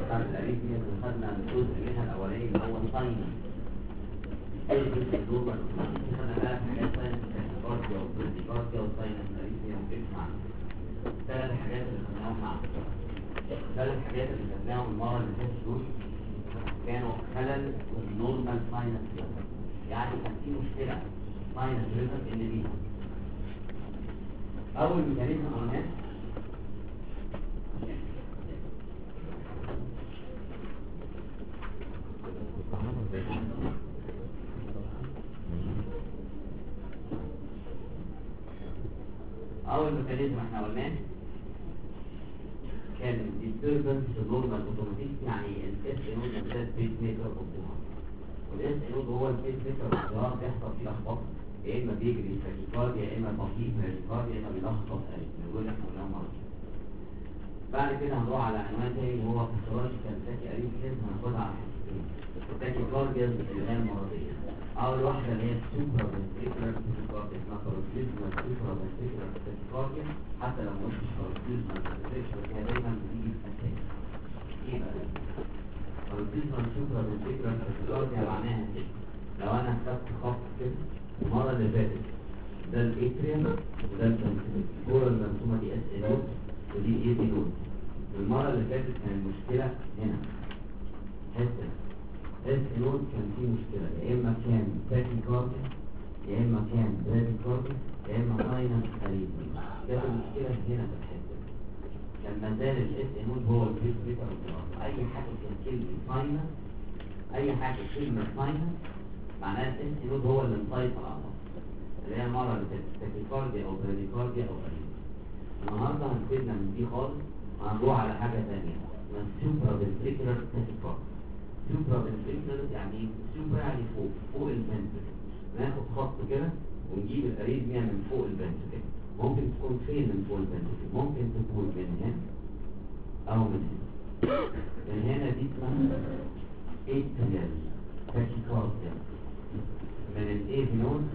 بتاعت الاريثميا اللي خدنا الجزء منها الاولاني اللي هو الساينس. خدنا 3 حاجات: ساينس تاكيكارديا وبراديكارديا وساينس الاريثميا وكيفما. 3 حاجات اللي خدناهم معاهم. 3 حاجات اللي خدناهم المره اللي فاتت دول كانوا خلل النورمال ساينس ريزم، يعني كان في مشكله ساينس ريزم اللي بيها. اول ميكانيزم قلناه احنا قلناه كان disturbance في النورمال اوتوماتيك، يعني الاس نود ده بيس ميكر اوبتيمال، والاس نود هو البيس ميكر اوبتيمال بيحصل فيه لخبطه، يا اما بيجري تاكيكارديا يا اما بطيء تاكيكارديا يا اما بيلخبط دول احنا قلناهم مره. بعد كده هنروح على عنوان تاني اللي هو فيسيولوجيكال تاكي اريثميا، هناخدها على حاجتين: التاكيكارديا اللي هي المرضيه. اول واحده اللي هي السوبرا فنتريكولار تاكيكارديا، اسمها باروكسيزمال سوبرا فنتريكولار تاكيكارديا، حتى لو مش باروكسيزمال فنتريكولار هي دايما بتيجي في الاساس. ايه بقى باروكسيزمال سوبرا فنتريكولار تاكيكارديا؟ معناها كده لو انا خدت خط كده المره اللي فاتت ده الاتريوم وده الفنتريكولار، الكوره المرسومه دي اس نود ودي ايه دي نود. المره اللي فاتت كان المشكله هنا حته اس نود كان فيه مشكله، يا اما كان تاكيكارديا يا اما كان براديكارديا يا اما ساينس اريثميا. كانت المشكله هنا في الحته دي. كان ما زال الاس نود هو البيس ميكر اوف اي حاجه. كان كلمه ساينس، اي حاجه كلمه ساينس معناها الاس نود هو اللي مسيطر على الوضع، اللي هي المره اللي فاتت تاكيكارديا او براديكارديا او اريثميا. النهارده هنسيبنا من دي خالص وهنروح على حاجه ثانيه اسمها سوبرا فنتريكولار تاكيكارديا. سوبرا فنتريكولار يعني ايه؟ سوبرا يعني فوق الفنتريكل. ناخد خط كده ونجيب الاريثميا من فوق الفنتريكل. ممكن تكون فين من فوق الفنتريكل؟ ممكن تكون من هنا او من هنا. من هنا دي اسمها اتريال تاكيكارديا. من الاي نود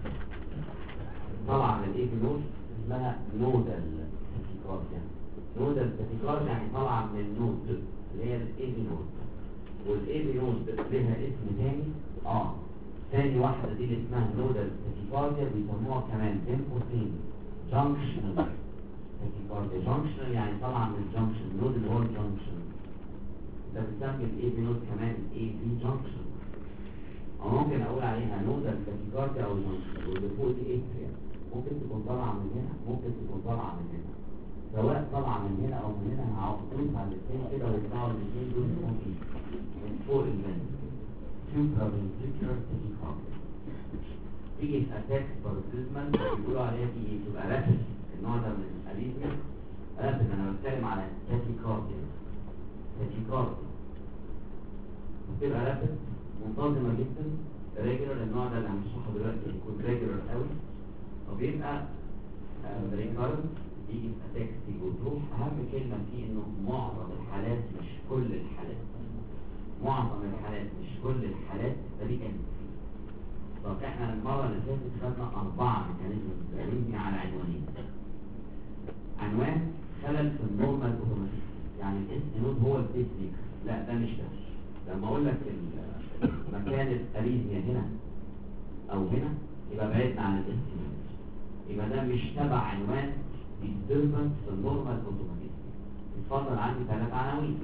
طبعا الاي نود اسمها نودال تاكيكارديا. نودال تاكيكارديا يعني طالعه من النود اللي هي الاي نود، والاي نود لها اسم تاني. ثاني واحده دي اللي اسمها نودال تاكيكارديا، بيسموها كمان بين قوسين جانكشنال تاكيكارديا. جانكشنال يعني طالعه من الجانكشن، النود اللي هو الجانكشن. ده بنسمي الاي نود كمان الاي في جانكشن، او ممكن اقول عليها نودال تاكيكارديا او جانكشن. واللي فوق دي اتريا، ممكن تكون طالعه من هنا ممكن تكون طالعه من هنا. سواء طالعه من هنا او من هنا هعطيك على الاثنين كده ويطلعوا الاثنين دول من فوق الفنتريكل. سوبرا فنتريكولار تاكيكارديا. تيجي في اتاك باروكسيزمال بيقولوا عليها دي ايه؟ تبقى رابد. النوع ده من الاريثميا رابد. انا بتكلم على تاكيكارديا. تاكيكارديا بتبقى رابد منتظمه جدا ريجولار. النوع ده اللي هنشرحه دلوقتي يكون ريجولار قوي، وبيبقى ريكارنت. بيجي في اتاك تيجي وتروح. اهم كلمه فيه انه معظم الحالات مش كل الحالات، معظم الحالات مش كل الحالات ريكارنت. طب احنا المره اللي فاتت خدنا 4 ميكانيزم اريثميا على عنوانين. عنوان خلل في النورمال اوتوماتيك، يعني الاس نود هو البيس ميكر. لا ده مش ده. لما اقول لك مكان الاريثميا هنا او هنا يبقى بعدنا عن الاس نود، يبقى ده مش تبع عنوان disturbance في النورمال اوتوماتيك. اتفضل عندي 3 عناوين.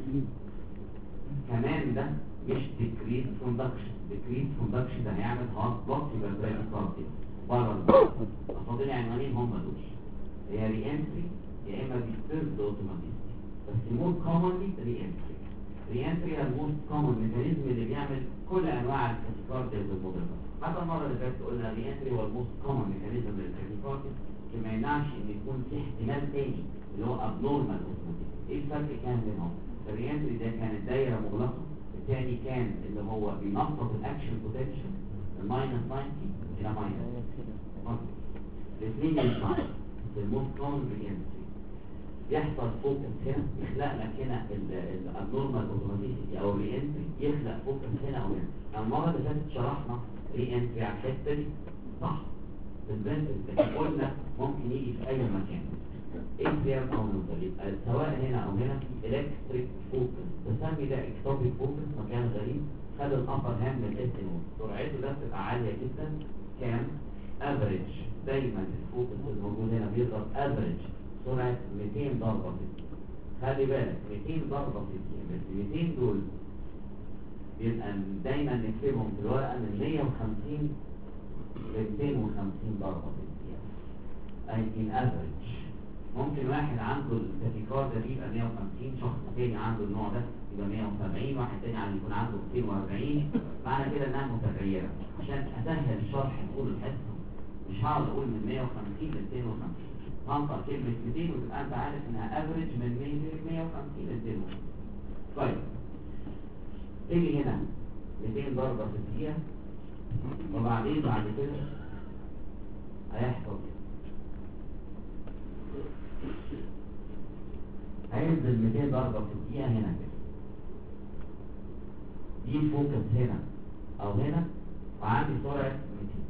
كمان ده مش decrease conduction. decrease conduction ده هيعمل هارت بلوك يبقى براديكارديا بره. فاضل عنوانين هم دول، هي ري انتري يا اما disturbed اوتوماتيك. بس most commonly ري انتري. ري انتري هي الموست كومن ميكانيزم اللي بيعمل كل انواع التاكيكارديا المضره. حتى المره اللي فاتت قلنا ري انتري هو الموست كومن ميكانيزم للتاكيكارديا، ما يمنعش ان يكون في احتمال تاني اللي هو abnormal اوتوماتيك. ايه الفرق كان بينهم؟ الري انتري ده كانت دايره مغلقه، الثاني كان اللي هو بينقص الاكشن بوتنشال من -90 الى -. الاثنين ينفعوا. الموست كومن ري انتري يحصل فوكس هنا، يخلق لك هنا الابنورمال اوتوماتيسيتي او الري انتري، يخلق فوكس هنا او هنا. المره اللي فاتت شرحنا ري انتري على الحته دي صح بالبنت، لكن قلنا ممكن يجي في اي مكان. ايه اتريوم او نوتر، يبقى سواء هنا او هنا في الكتريك فوكس، تسمي ده اكتوبيك فوكس، مكان غريب خد الابر هاند من الاس ان او، سرعته ده بتبقى عاليه جدا. كام؟ افريج. دايما الفوكس الموجود هنا بيضرب افريج سرعه 200 ضربه في الدقيقه. خلي بالك 200 ضربه في الدقيقه، بس 200 دول بيبقى دايما نكتبهم في الورقه من 150 ل 250 ضربه في الدقيقه. اي ان افريج. ممكن واحد عنده التاكيكارديا دي يبقى 150، شخص تاني عنده النوع ده يبقى 170، واحد تاني يكون عنده 240. معنى كده انها متغيره. عشان اسهل الشرح طول الحصه مش هقعد اقول من 150 ل 250، هنقل كلمه 200 وتبقى انت عارف انها افريج من 150 ل 250. طيب تيجي هنا 200 ضربه في الدقيقه، وبعدين بعد كده هيحصل هينزل 200 ضربة في الدقيقة هنا كده. دي الفوكس هنا او هنا، وعندي سرعة 200.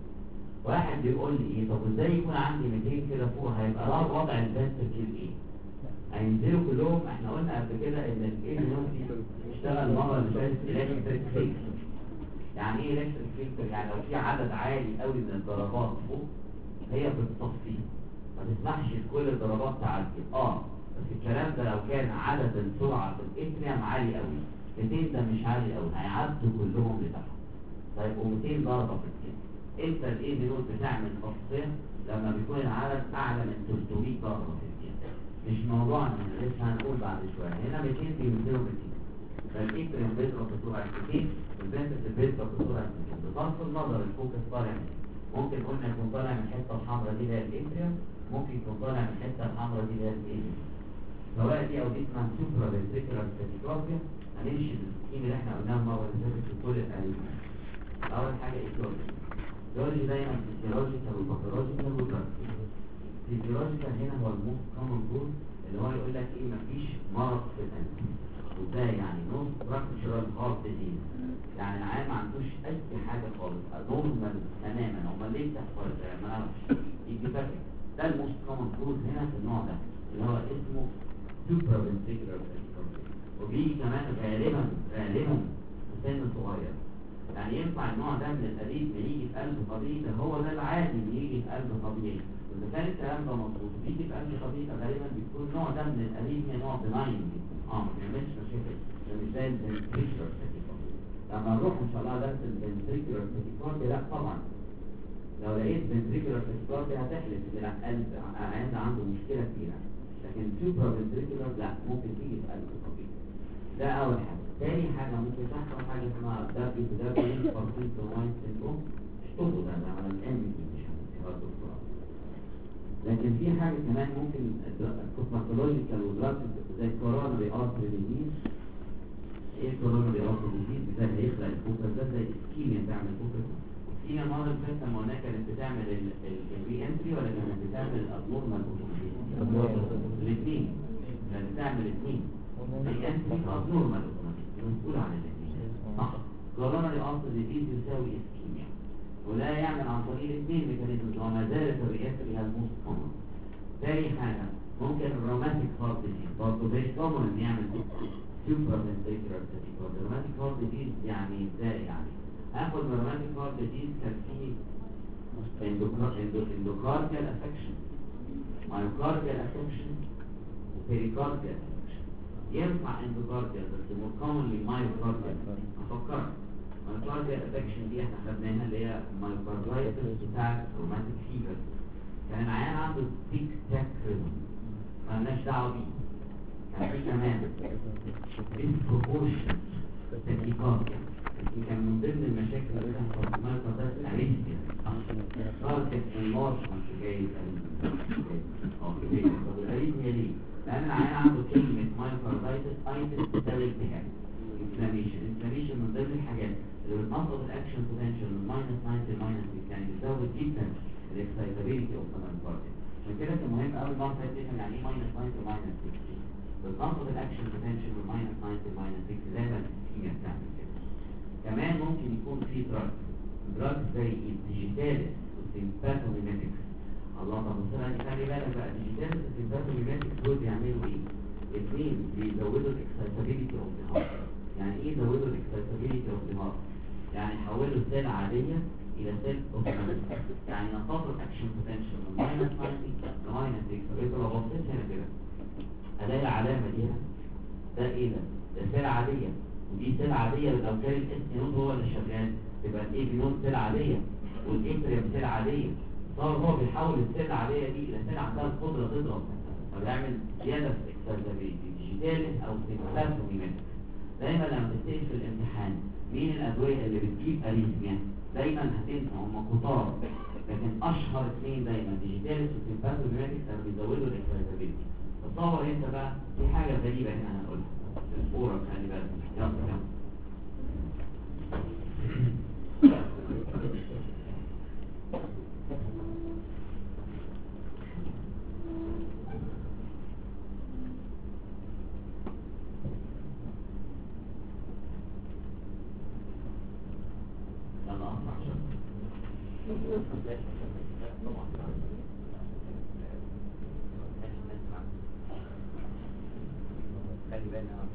واحد بيقول لي ايه، طب ازاي يكون عندي 200 كده فوق؟ هيبقى له وضع الفنتركل ايه؟ هينزلوا كلهم. احنا قلنا قبل كده ان الايه دي اشتغل مرة اللي فاتت الكتريك فيلتر. يعني ايه الكتريك فيلتر؟ يعني لو في عدد عالي قوي من الضربات فوق هي بتصفيه، ما تسمحش لكل الضربات تعدي. بس الكلام ده لو كان عدد السرعة في الاتريوم عالي قوي، 200 ده مش عالي قوي، هيعدوا كلهم لتحت. طيب و200 ضربة في الدقيقة، انت الايه دي بتعمل تصفية لما بيكون العدد اعلى من 300 ضربة في الدقيقة. مش موضوع ان لسه هنقول بعد شوية. هنا 200 بينزلوا 200، فالاتريوم بيضرب بسرعة 200 والفنتركل بيضرب بسرعة 200. بصرف النظر الفوكس طالع منين. ممكن قلنا يكون طالع من الحتة الحمراء دي اللي هي الاتريوم، ممكن يكون طالع من الحتة الحمراء دي اللي هي الايه، سواء دي او دي اسمها سوبرا فنتريكولار تاكيكارديا. هنمشي بالسكيم اللي احنا قلناه المره اللي فاتت في كل الانواع. اول حاجه ايكولوجي. ايكولوجي دايما فيزيولوجيكال وباثولوجيكال ودراكتيكال. فيزيولوجيكال هنا هو الموست كومن كوز، اللي هو يقول لك ايه، مفيش مرض في القلب. وازاي يعني؟ نو ستراكشرال هارت ديزيز، يعني العيان ما عندوش اي حاجه خالص، نورمال تماما. امال ليه بتحصل؟ ما نعرفش. يجي فاكر ده الموست كومن كوز هنا في النوع ده اللي هو اسمه سوبرا فنتريكولار تاكيكارديا. وبيجي كمان غالبا في سن صغير. يعني ينفع النوع ده من القليل بيجي في قلب طبيعي؟ ده هو ده العادي بيجي في قلب طبيعي. واذا كان الكلام ده مظبوط بيجي في قلب طبيعي، غالبا بيكون النوع ده من القليل هي نوع بناين جدا، ما بيعملش مشاكل. ده مش زي الفنتريكولار تاكيكارديا. لما نروح ان شاء الله درس الفنتريكولار تاكيكارديا، لا طبعا لو لقيت فنتريكولار تاكيكارديا هتحلف ان القلب عنده مشكله كبيره. لكن سوبرا فنتريكولار لا، ممكن تيجي في قلب طبيعي. ده اول حاجه. تاني حاجه ممكن تحصل حاجه اسمها WW باركنسون سيندروم. اشتغلوا ده على الام دي مش هنسيبها الدكتوراه. لكن في حاجه كمان ممكن كوسماتولوجيكال ودراج زي كورونري ارتري ديزيز. ايه كورونري ارتري ديزيز؟ ده هيخلق الفوكس ده زي اسكيميا، تعمل فوكس. اسكيميا المره اللي فاتت لما قلنا كانت بتعمل الري انتري ولا كانت بتعمل الابنورمال اوتوماتيك؟ الاثنين كانت بتعمل الاثنين. الانتري ابنورمال اوتوماتيك مسؤول عن الاثنين، صح؟ كورونري ارتري ديزيز يساوي اسكيميا، ولا يعمل عن طريق الاثنين ميكانيزم، وما زالت الرياكتري هي الموست كومن. تاني حاجه ممكن الروماتيك هارت ديزيز، برضه فيري كومن ان يعمل سوبرا فنتريكولار تاكيكارديا. الروماتيك هارت ديزيز يعني ازاي يعني؟ هاخد من الروماتيك هارت ديزيز كان في اندوكارديال افكشن، مايوكارديال افكشن، وبيريكارديال افكشن. ينفع اندوكارديال بس مور كومنلي مايوكارديال. افكرك مايوكارديال افكشن دي احنا خدناها اللي هي مايوكاردايتس بتاعت روماتيك فيفر. كان العيان عنده تيك تاك ريزم، مالناش دعوه بيه. كان في كمان ديسبروبورشن تاكيكارديا، كان من ضمن المشاكل اللي بتحصل في المايوكاردايتس اريثميا، كاردياك انلارجمنت جاي الاريثميا ليه؟ لان العيان عنده كلمه مايوكاردايتس ايتس تساوي التهاب، انفلاميشن من ضمن الحاجات اللي بتنقص الاكشن بوتنشال من -9 ل -6، يعني بتزود جدا الاكسايتابيلتي اوف ذا مايوكارديا. عشان كده كان مهم قوي المره اللي فاتت يعني ايه -9 ل -6، بتنقص الاكشن بوتنشال من -9 ل -6 زي ما الاسكيميا بتعمل كده. كمان ممكن يكون في دراج زي الديجيتالس والسيمباثوميميتكس، او الله. طب بص خلي بالك بقى الديجيتال سيمباثوميماتيك دول بيعملوا ايه؟ الاثنين بيزودوا الاكسايتابيلتي اوف ذا هارت. يعني ايه يزودوا الاكسايتابيلتي اوف ذا هارت؟ يعني يحولوا سيل عاديه الى سيل اوتوماتيك. يعني نقصوا الاكشن بوتنشال من ماينس 90 لماينس 6. فبقيت لو بصيت هنا كده الاقي العلامه دي هنا، ده ايه ده؟ ده سيل عاديه، ودي سيل عاديه. لو كان الاس نود هو اللي شغال يبقى الاي بي نود سيل عاديه والاتريوم سيل عاديه. صار هو بيحول السيل العاديه دي الى سيل عندها القدره تضرب، فبيعمل زياده في الاكسايتابيلتي ديجيتاليس او سيمباثوميماتيك. دايما لما تسال في الامتحان مين الادويه اللي بتجيب اريثميا، دايما هتنسى هم كتار، لكن اشهر اثنين دايما ديجيتاليس وسيمباثوميماتيك كانوا بيزودوا الاكسايتابيلتي. تصور انت بقى في حاجه غريبه هنا هنقولها في الصوره، خلي بالك. يلا يلا خلي بالنا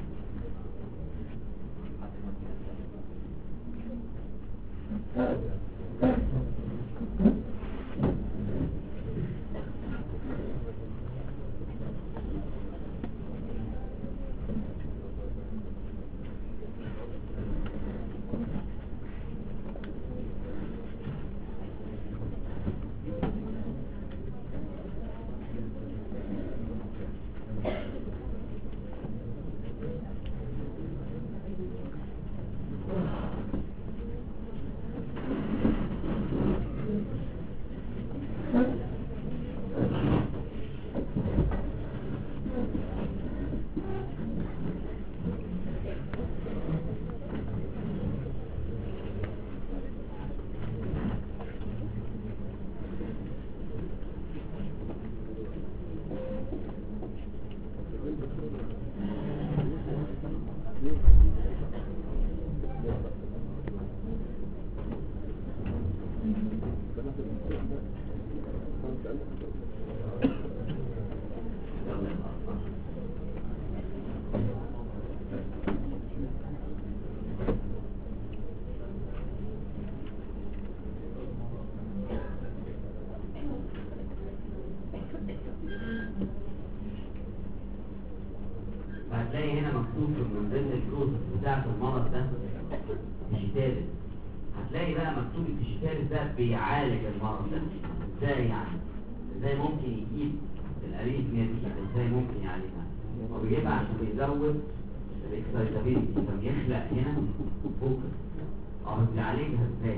هتلاقي هنا مكتوب من ضمن البروسس بتاعت المرض ده ديجيتاليس. هتلاقي بقى مكتوب الديجيتاليس ده بيعالج المرض ده ازاي. يعني ازاي ممكن يجيب الاريثميا دي، ازاي ممكن يعالجها؟ هو بيجيبها عشان بيزود الاكسايتابيلتي، فبيخلق هنا فوكس. بيعالجها ازاي؟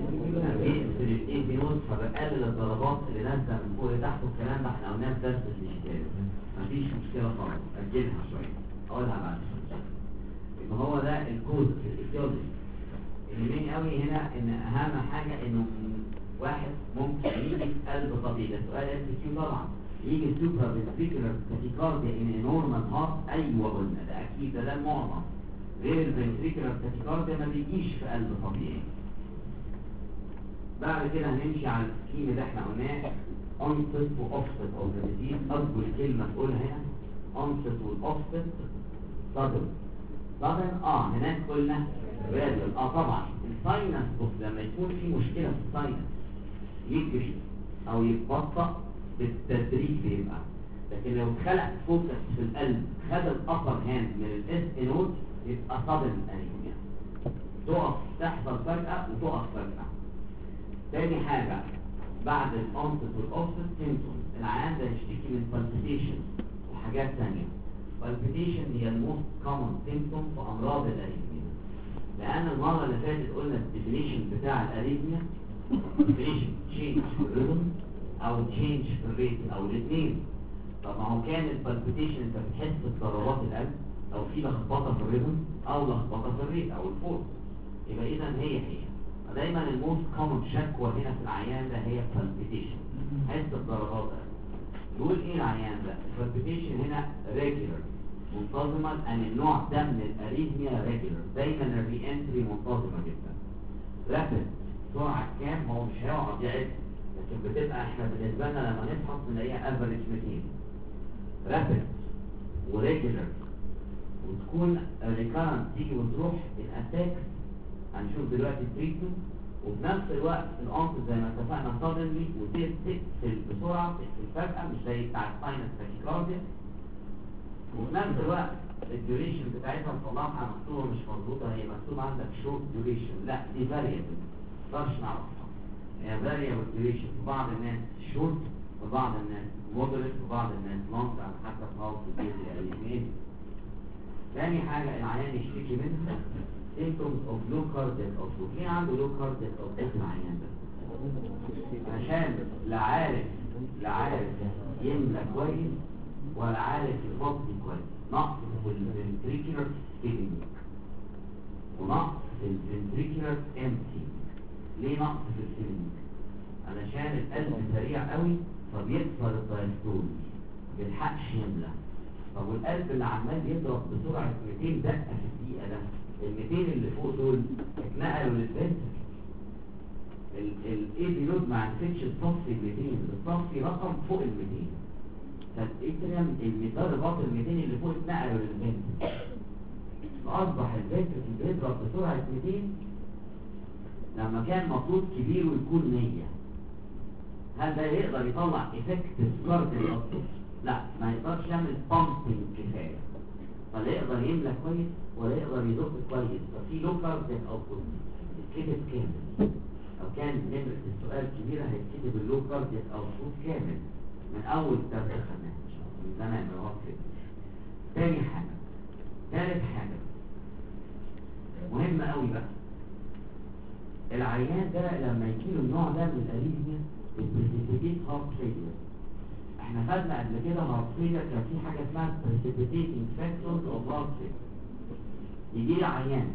بيقفل الاي بي نود، فبقلل الضربات اللي نازله من فوق لتحت. والكلام ده احنا قلناه في درس الديجيتاليس، مفيش مشكله خالص. اجلها شويه اقولها بعد شويه. يبقى هو ده الكود في الايتيولوجي. اللي يهمني قوي هنا ان اهم حاجه انه واحد ممكن يجي في قلب طبيعي. ده سؤال اس كيو طبعا. يجي سوبر فينتريكولار تاكيكارديا ان نورمال هارت. ايوه قلنا ده اكيد، ده المعظم. غير الفنتريكولار تاكيكارديا ما بيجيش في قلب طبيعي. بعد كده هنمشي على السكيم اللي احنا قلناه onset واوفست او disease. اكبر كلمه تقولها هنا onset والاوفست. sudden هناك قلنا راديال. طبعا الساينس، بص لما يكون في مشكله في الساينس يجري او يتبطأ بالتدريج بيبقى. لكن لو اتخلق فوكس في القلب خد الابر هاند من الاس نود يبقى sudden arrhythmia. تقف تحصل فجأة وتقف فجأة. تاني حاجة بعد الأنصت والأوفست سيمتومز، العيان ده يشتكي من palpitation وحاجات تانية. palpitation هي الموست كومن سيمتوم في أمراض الأريثميا، لأن المرة اللي فاتت قلنا الديفينيشن بتاع الأريثميا ديفينيشن تشينج في الريتم أو تشينج في الريت أو الاثنين. طب ما هو كان البالبيتيشن أنت بتحس بضربات القلب أو في لخبطة في الريتم أو لخبطة في الريت أو الفورس. يبقى إذا هي دايما الموست كومن شكوى هنا في العيان ده هي palpitation، حس بضربات. يقول ايه العيان ده؟ palpitation هنا regular منتظمه، ان النوع ده من الاريثميا regular، دايما الري انتري منتظمه جدا. رابد سرعه كام؟ هو مش هيقعد يعد لكن بتبقى احنا بالنسبه لنا لما نفحص نلاقيها افريج 200 رابيد وريجولار، وتكون ريكارنت تيجي وتروح الاتاك. هنشوف دلوقتي التريتمنت، وفي نفس الوقت الانقذ زي ما اتفقنا صادملي وتقفل بسرعه، تقفل فجاه مش زي بتاع الساينس تاكيكارديا. وفي نفس الوقت الديوريشن بتاعتها صلاحها مكتوبه مش مظبوطه، هي مكتوب عندك شورت ديوريشن، لا دي فاريبل ما نقدرش نعرفها. هي فاريبل ديوريشن في بعض الناس شورت، في بعض الناس مودريت، في بعض الناس لونج على حسب هاوس الديوريشن. ثاني حاجه العيان يشتكي منها symptoms of low cardiac output. ليه عنده low cardiac output العيان ده؟ عشان لا عارف يملى كويس ولا عارف يفضي كويس، نقص في الفنتريكولار سبيلنج ونقص في الفنتريكولار امتي. ليه نقص في السبيلنج؟ علشان القلب سريع قوي فبيكسر الدايستول، ما بيلحقش يملى. طب والقلب اللي عمال يضرب بسرعه 200 دقه في الدقيقه ده، ال 200 اللي فوق دول اتنقلوا للفنتر. الاي لود ما عرفتش تصفي ال 200، بتصفي رقم فوق ال 200. فالاتريم المدربات ال 200 اللي فوق اتنقلوا للفنتر، فاصبح الفنتر بيضرب بسرعه 200 لما كان مفروض كبير ويكون 100. هل ده يقدر يطلع افكت كاردياك اوتبوت؟ لا، ما يقدرش يعمل بامبنج كفايه، فلا يقدر يملى كويس ولا يقدر يزق كويس. ففي لو كاردياك اوتبوت يتكتب كامل، لو كان نمرة السؤال كبيرة هيتكتب اللو كاردياك اوتبوت كامل من اول درس خدناها من زمان لو كده. تاني حاجة، ثالث حاجة مهمة قوي بقى، العيان ده لما يجيله النوع ده من الاريثميا البريسيبيتيت هارت فيلير. احنا خدنا قبل كده هارت فيلير كان في حاجة اسمها بريسيبيتيتنج فاكتورز اوف هارت فيلير. يجي لي عيان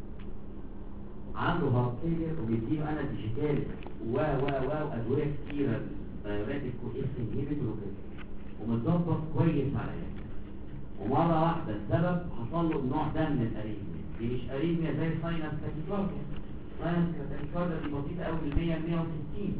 عنده هارت فيلير وبيديله انا ديجيتال وادويه كتيره دايوريتك واس انهبيتور وكده ومتظبط كويس على ده، ومره واحده السبب حصل له النوع ده من الاريثميا. دي مش اريثميا زي ساينس تاكيكارديا، ساينس تاكيكارديا دي بسيطه قوي من 100 ل 160،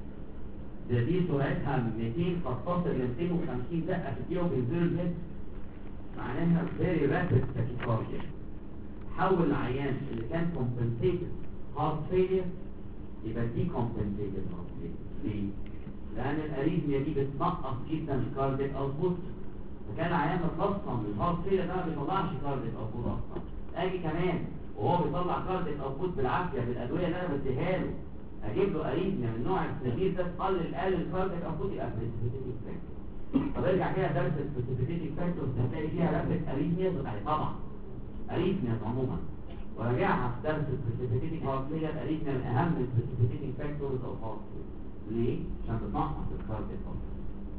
دي سرعتها من 200 فتصل ل 250 دقه في الدقيقه وبينزلوا الهيد، معناها فيري رابيد تاكيكارديا. حول العيان اللي كان compensated heart failure يبقى دي compensated heart failure. ليه؟ لأن الأريثميا دي بتنقص جدا الكاردياك اوتبوت، فكان العيان متلصم الهارت فيلير ده ما بيطلعش كاردياك اوتبوت أصلا. أجي كمان وهو بيطلع كاردياك اوتبوت بالعافية بالأدوية اللي أنا بديها له، أجيب له أريثميا من نوع السبيل ده تقلل الكاردياك اوتبوت يبقى بريسيبيتيتنج فاكتور. طب ارجع كده درس البريسيبيتيتنج فاكتور هتلاقي فيها رابيد أريثميا طبعا أريثميا عموما، وراجعها في درس البريسيبيتيتنج هارت فيلير. أريثميا من أهم البريسيبيتيتنج فاكتورز أوف هارت فيلير. ليه؟ عشان بتنقص الكاردياك اوتبوت.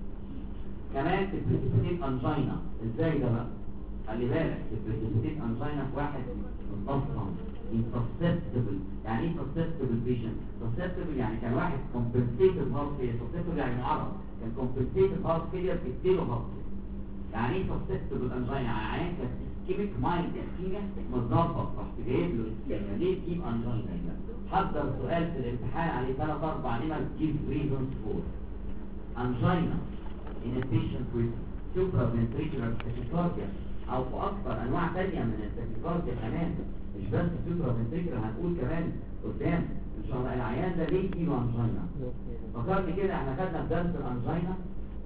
كمان البريسيبيتيت انجينا، ازاي ده بقى؟ خلي بالك البريسيبيتيت انجينا في واحد متصم insusceptible. يعني ايه susceptible patient؟ susceptible يعني كان واحد compensated heart failure، susceptible يعني معرض، كان compensated heart failure بيديله heart failure. يعني ايه susceptible angina؟ يعني عيان كان كيميك مايند اسكيميا متظبط، رحت جايب له اسكيميا. ليه تجيب انجينا؟ حضر سؤال في الامتحان عليه 3-4 نمر give reasons for angina in a patient with supraventricular tachycardia او في اكثر انواع ثانيه من التاكيكارديا كمان، مش بس supraventricular، هنقول كمان قدام ان شاء الله. العيان ده ليه يجيله انجينا؟ فكرت كده احنا خدنا في درس الانجينا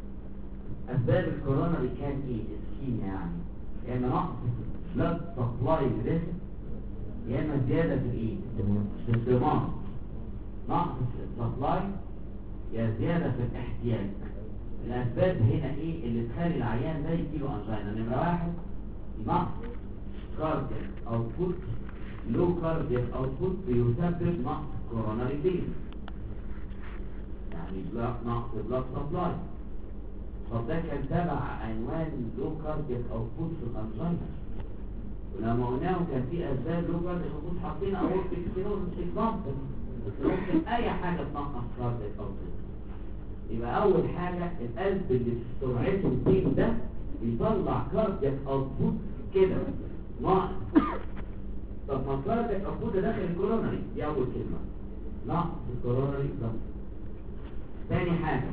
اسباب الكوروناري كان ايه؟ اسكيميا، يعني يا اما نقص بلاد سبلاي للجسم، يا اما زياده في الايه؟ في الدماغ، نقص في السبلاي يا زياده في الاحتياج. الاسباب هنا ايه اللي تخلي العيان ده يجيله انجينا؟ نمره واحد نقص كاردياك اوتبوت، لو كاردياك اوتبوت بيسبب نقص كوروناري فيز، يعني نقص بلاد سبلاي. طب ده كان تبع عنوان لو كاردياك اوتبوت في الانجينا، ولما قلناه كان في اسباب لو كاردياك اوتبوت حاطين اورتيك ستينوزس اكزامبل، ممكن اي حاجه تنقص كاردياك اوتبوت. يبقى اول حاجه القلب اللي سرعته 200 ده بيطلع كاردياك اوتبوت كده ناقص. طب ما كاردياك اوتبوت داخل الكوروناري، دي اول كلمه، نقص الكوروناري ضغط. تاني حاجة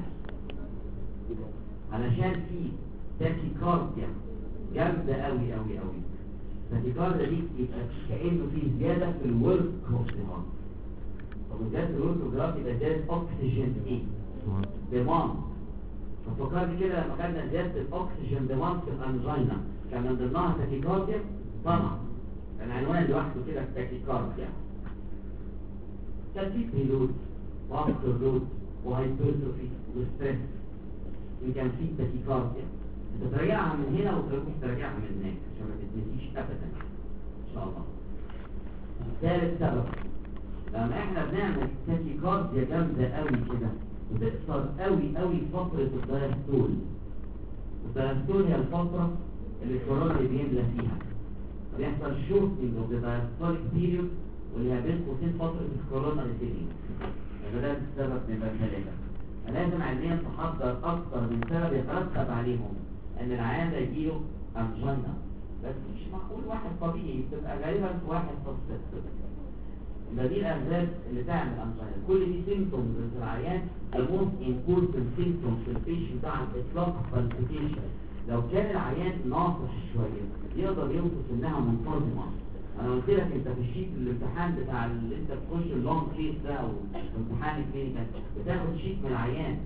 علشان في تاكيكارديا جامدة قوي قوي قوي، التاكيكارديا دي يبقى كأنه في زيادة في الورك اوف ذا هارت. طب زيادة الورك اوف ذا هارت يبقى زيادة اكسجين ايه؟ ديماند. ففكرت كده لما خدنا زيادة الاكسجين ديماند في الانجينا كان من ضمنها تاكيكارديا؟ طبعا كان عنوان لوحده كده التاكيكارديا. كان في بريلود وافتر لود وهايبرتروفي وستريس، كان في تاكيكارديا. انت تراجعها من هنا وتروح تراجعها من هناك عشان ما تتنسيش ابدا ان شاء الله. ثالث سبب لما احنا بنعمل تاكيكارديا جامده قوي كده بتقصر قوي قوي فتره الدايستول. الدايستول هي الفتره اللي الكورونا بيملى فيها، بيحصل شورتنج اوف ذا دايستوليك بيريود واللي هي بين قوسين فتره الكورونا ريسيفنج. ده السبب نمرة 3. لازم علميا تحضر اكتر من سبب يترتب عليهم ان العيان ده يجيله انجينا، بس مش معقول واحد طبيعي، بتبقى غالبا واحد فصل. يبقى دي الاسباب اللي تعمل انجينا. كل دي سيمبتومز في العيان. الموست امبورتنت سيمبتوم في البيشنت بتاع الاطلاق بالبيتيشن. لو كان العيان ناصح شويه يقدر يوصف انها منتظمه. انا قلت لك انت في الشيت الامتحان بتاع اللي انت بتخش اللونج كيس ده او امتحان الكلينيكال بتاخد شيت من العيان.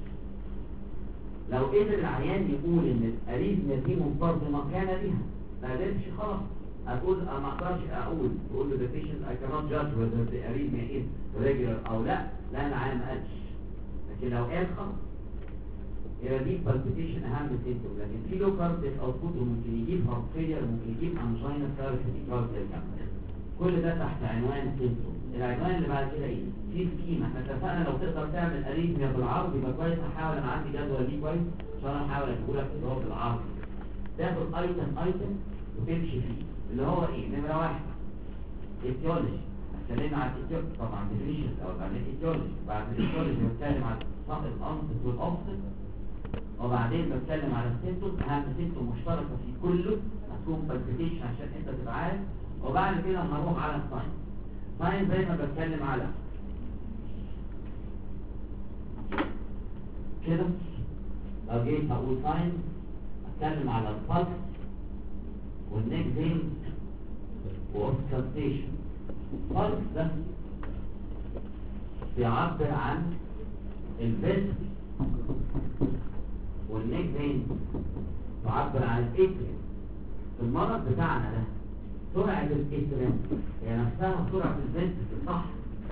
لو قدر العيان يقول ان الاريثميا دي منتظمه كان بيها، ما قدرش خلاص هتقول انا ما اقدرش اقول، تقول له the patient I cannot judge whether the arrhythmia is regular او لا، لا العيان ما قالش. لكن لو قال خلاص يبقى دي بالبيتيشن اهم سيمبتوم. لكن في لو كارديك اوتبوت ممكن يجيب هارت فيلير، ممكن يجيب انجينا كاردياك كامله. كل ده تحت عنوان سيمبتوم. العنوان اللي بعد كده ايه؟ في سكيما. احنا اتفقنا لو تقدر تعمل اريثميا بالعرض يبقى كويس. هحاول، انا عندي جدول ليه كويس عشان احاول اجيبه لك اللي هو بالعرض. تاخد ايتم وتمشي فيه اللي هو ايه؟ نمره 1 ايتيولوجي. اتكلمنا عن الايتيولوجي طبعا ديفينيشن او بعدين ايتيولوجي. بعد الايتيولوجي بنتكلم عن الانصت والاوفست، وبعدين بتكلم على السيمتوم. اهم سيمتوم مشتركه في كله هتكون بالبيتيشن عشان انت تبقى عارف. وبعد كده هنروح على الساين. ساين زي ما بتكلم على كده. لو جيت هقول ساين اتكلم على البلس والنيك فين واوسكالتيشن. البلس ده بيعبر عن الفيست، والنيك فين تعبر عن الاتريم. في المرض بتاعنا ده سرعة الاتريم هي نفسها سرعة الفيست صح؟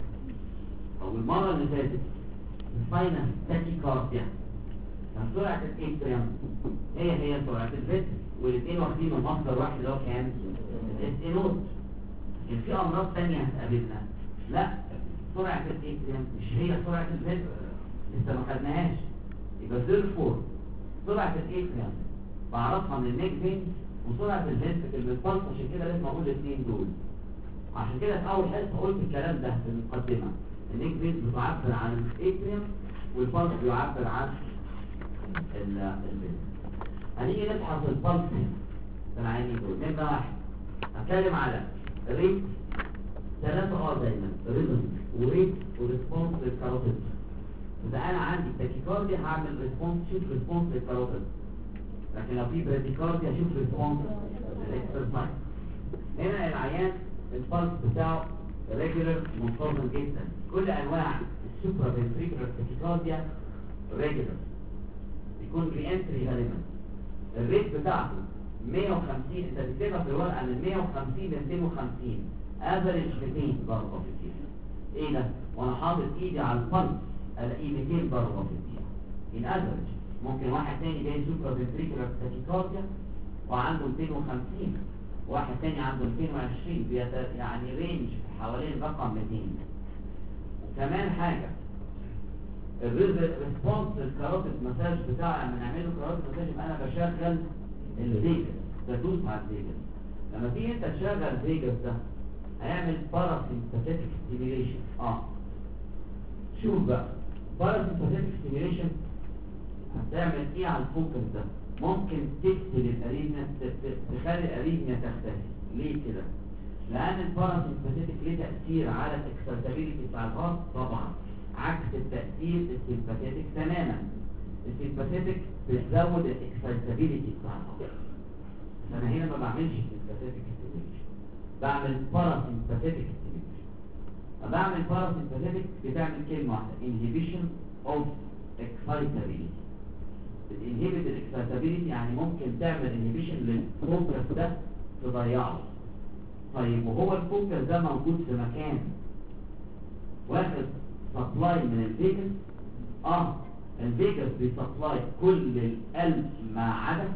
او المرة اللي فاتت الفاينل تاكيكارديا كان سرعة الاتريم هي سرعة الفيست، والاثنين واخدين من مصدر واحد اللي هو كان الاس نوت. لكن في امراض ثانية هتقابلنا لا سرعة الاتريم مش هي سرعة الفيست، لسه ما خدناهاش. يبقى therefore سرعة الاتريم بعرفها من النيك فين، وسرعة الفيست اللي بتبلص. عشان كده لازم اقول الاثنين دول. عشان كده في اول حصة قلت الكلام ده في المقدمة. النيك فين بتعبر عن الاتريم والبلس بيعبر عن الفيست. هنيجي نبحث البلس في العينين دول. نبقى 1 هتكلم على ريت 3 دايما ريزم وريت وريسبونس للكاروتيد. إذا أنا عندي تاكيكارديا هعمل ريسبونس، شوف ريسبونس للكاروتيد. لكن لو في براديكارديا شوف ريسبونس للإكسرسايز. هنا العيان البلس بتاعه ريجولر منتظم جدا. كل أنواع السوبرا فنتريكولار تاكيكارديا ريجولر بيكون رينتري غالبا. الريت بتاعته 150. انت بتكتبها في الورقه من 150 ل 250، افريج 200 ضربه في الدقيقه. ايه ده؟ وانا حاطط ايدي على البلس الاقي 200 ضربه في الدقيقه. ان افريج ممكن واحد تاني جاي سوبرا فنتريكولار تاكيكارديا وعنده 250، واحد تاني عنده 220، يعني رينج حوالين رقم 200. وكمان حاجه الريسبونس للكاروتيد مساج بتاعي لما نعمله كاروتيد مساج يبقى انا بشغل الفيجاس، بدوس على الفيجاس. لما تيجي انت تشغل الفيجاس ده هيعمل باراسيمباثيك ستيميوليشن. شوف بقى باراسيمباثيك ستيميوليشن هتعمل ايه على الفوكس ده؟ ممكن تقتل الاريثميا، تخلي الاريثميا تختفي. ليه كده؟ لان الباراسيمباثيك ليه تاثير على الاكسلتابيليتي بتاع الهارت طبعا. عكس التأثير السيمباثيتك تماما. السيمباثيتك بتزود الاكسايتابيليتي بتاع العضلة. انا هنا ما بعملش سيمباثيتك ستيميوليشن، بعمل باراسيمباثيتك ستيميوليشن. بعمل باراسيمباثيتك بتعمل كلمة واحدة inhibition of excitability. بتنهبت الاكسايتابيليتي يعني ممكن تعمل inhibition للفوكس ده تضيعه. طيب وهو الفوكس ده موجود في مكان واخد سبلاي من الفيجاس. الفيجاس بيسبلاي كل القلب ما عدا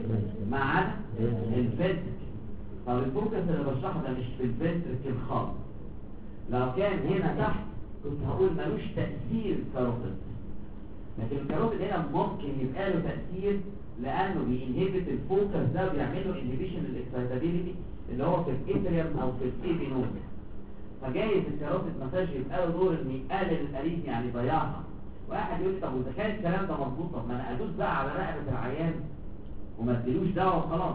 الفنتركل. طب الفوكس اللي بشرحه ده مش في الفنتركل خالص. لو كان هنا تحت كنت هقول ملوش تأثير كاروتيد، لكن الكاروتيد هنا ممكن يبقى له تأثير لأنه بينهبت الفوكس ده وبيعمل له انهبيشن للاكسايتابيليتي اللي هو في الاتريوم او في الايبينوز. فجايز الكاروتيد مساج يبقى له دور ان يقلل الاريثميا يعني يضيعها. واحد يقول لي طب واذا كان الكلام ده مظبوط، طب ما انا ادوس بقى على رقبه العيان وما اديلوش دواء وخلاص.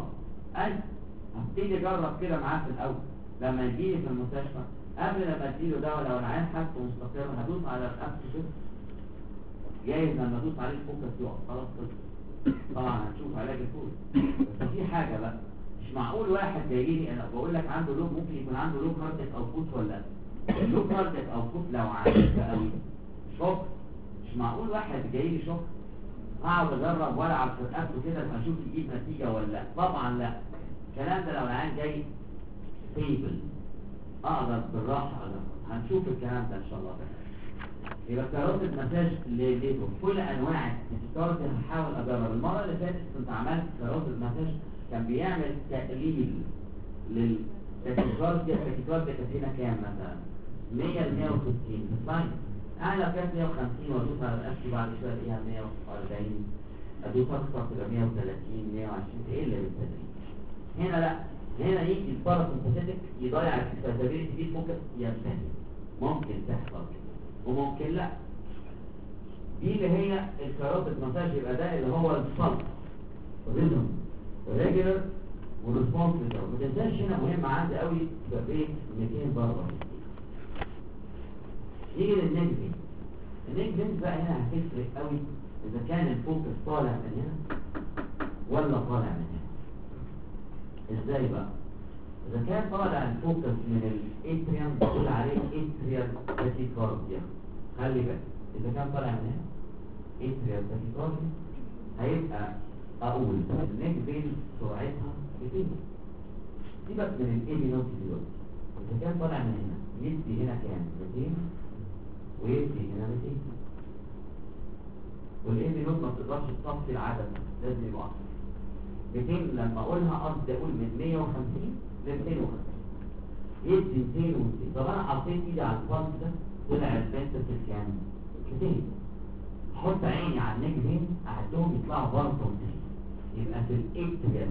هبتدي اجرب كده معاه في الاول لما يجيلي في المستشفى قبل لما اديله دواء. لو العيان حالته مستقره هدوس على رقبته كده، جايز لما ادوس عليه الفوكس يقع خلاص كده. طبعا هنشوف علاج الفوكس. بس في حاجه بقى، مش معقول واحد جاي لي انا بقول لك عنده لوب، ممكن يكون عنده لوب كارديك او فوت ولا لا. اللوب كارديك او فوت لو عنيفه قوي شوك، مش معقول واحد جاي لي شوك اقعد اجرب والعب في رقبته كده اشوف يجيب نتيجه ولا لا. طبعا لا. الكلام ده لو العيان جاي ستيبل اقدر بالراحه اجرب. هنشوف الكلام ده ان شاء الله تعالى. يبقى كاروتيد مساج للليبر كل انواع الكاروتيد هحاول اجرب. المره اللي فاتت كنت عملت كاروتيد مساج كان بيعمل تقليل للتاكيكارديا. التاكيكارديا كانت هنا كام مثلا 100 ل 160 في الساين. انا لو كانت 150 وادوس على القفل بعد شويه الاقيها 140، ادوس اكثر تبقى 130 120 تقل بالتدريج. هنا لا، هنا يجي الباراسيمباثيتك يضيع الاكسايتابيليتي دي فوكس ينتهي. ممكن تحصل وممكن لا. دي اللي هي الكاروتيد مساج. يبقى ده اللي هو الصلب ريزم ريجولار وريسبونس ليتر. ما تنساش هنا مهم عندي قوي تبقى 200 ضربه. يجي للنيك فين. النيك فين بقى هنا هتفرق قوي اذا كان الفوكس طالع من هنا ولا طالع من هنا. ازاي بقى؟ اذا كان طالع الفوكس من الاتريوم بقول عليه اتريال تاكيكارديا. خلي بالك اذا كان طالع من هنا اتريال تاكيكارديا هيبقى اقول النيك فين سرعتها 200. سيبك من الاي نوت دلوقتي. اذا كان طالع من هنا يدي هنا كام 200 ويدي هنا 200. والاي نوت ما تقدرش تصفي العدد، لازم يبقى 200. لما اقولها قصدي اقول من 150 ل 250 يدي 200 و200. طب انا حطيت ايدي على الفالس ده طلع الفنتركل كام 200. احط عيني على النيك فين اعدهم يطلعوا برضه 200. يبقى في الاتريال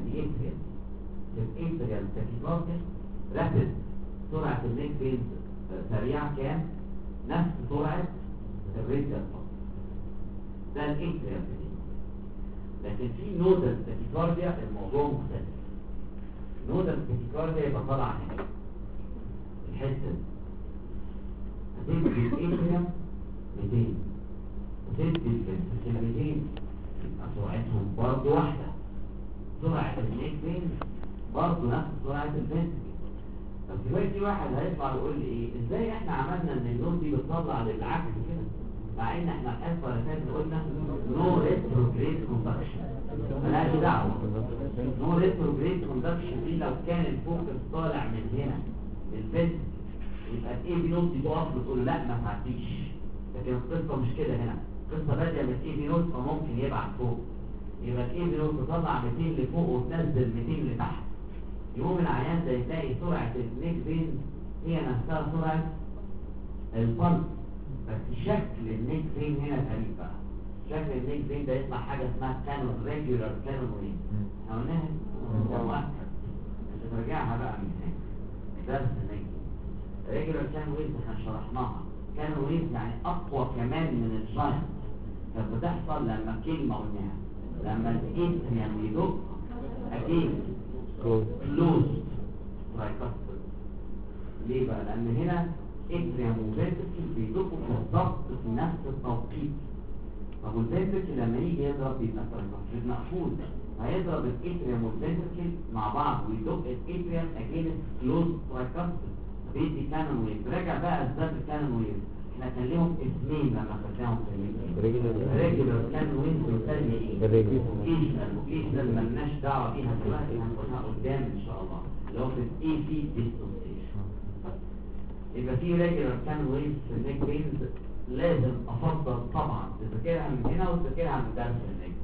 تاكيكارديا رابد سرعه النيك فين سريعه كام نفس سرعه الريتيال فالس. ده الاتريال. لكن في نودال تاكيكارديا الموضوع مختلف. نودال تاكيكارديا يبقى طالع هنا الحته دي هتدي الاتريوم 200 وتدي الفنتركل 200. يبقى سرعتهم برضه واحده. سرعه النيك فين برضه نفس سرعه الفنتركل. طب دلوقتي واحد هيطلع يقول لي ايه ازاي احنا عملنا ان النود دي بتطلع للعكس كده، مع ان احنا الحصه اللي فاتت قلنا نو ريتروجريد كوندكشن. مالهاش دعوه. نو ريتروجريد كوندكشن دي لو كان الفوكس طالع من هنا للفنتركل يبقى الاي بي نوت دي تقف وتقول لا ما تعديش. لكن القصه مش كده. هنا القصه باديه من الاي بي نوت فممكن يبعت فوق. يبقى الاي بي نوت تطلع 200 لفوق وتنزل 200 لتحت. يقوم العيان ده يلاقي سرعه النيك فين هي نفسها سرعه البلس، بس شكل النيك فين هنا غريب بقى. شكل النيك فين ده يطلع حاجه اسمها كانون ريجولار كانون وين. احنا قلناها ده مؤكد انت ترجعها بقى من هنا درس النيك ريجولار كانون وين احنا شرحناها. كانون وين يعني اقوى كمان من الجاينت. كانت بتحصل لما كلمه قلناها لما الاتريوم يدق اكيد كلوز ترايكاستر. ليه بقى؟ لان هنا اتريم وفنتركل بيدقوا بالظبط في نفس التوقيت. طب والفنتركل لما يجي يضرب بيبقى ترايكاستيد مقفول، هيضرب الاتريم والفنتركل مع بعض ويدق الاتريم اجينست كلوز ترايكاستيد بيدي كانون ويف. راجع بقى اسباب الكانون ويف، احنا كان لهم اسمين لما خدناهم في ريجولار كانون ويف والثانيه ايه؟ اوكيشنال مالناش دعوه بيها دلوقتي، هنقولها قدام ان شاء الله اللي هو في الاي سي ديستوسيشن. يبقى في ريجولار كانون ويف في النيك بينز لازم افضل طبعا تذاكرها من هنا وتذاكرها من درس النيك.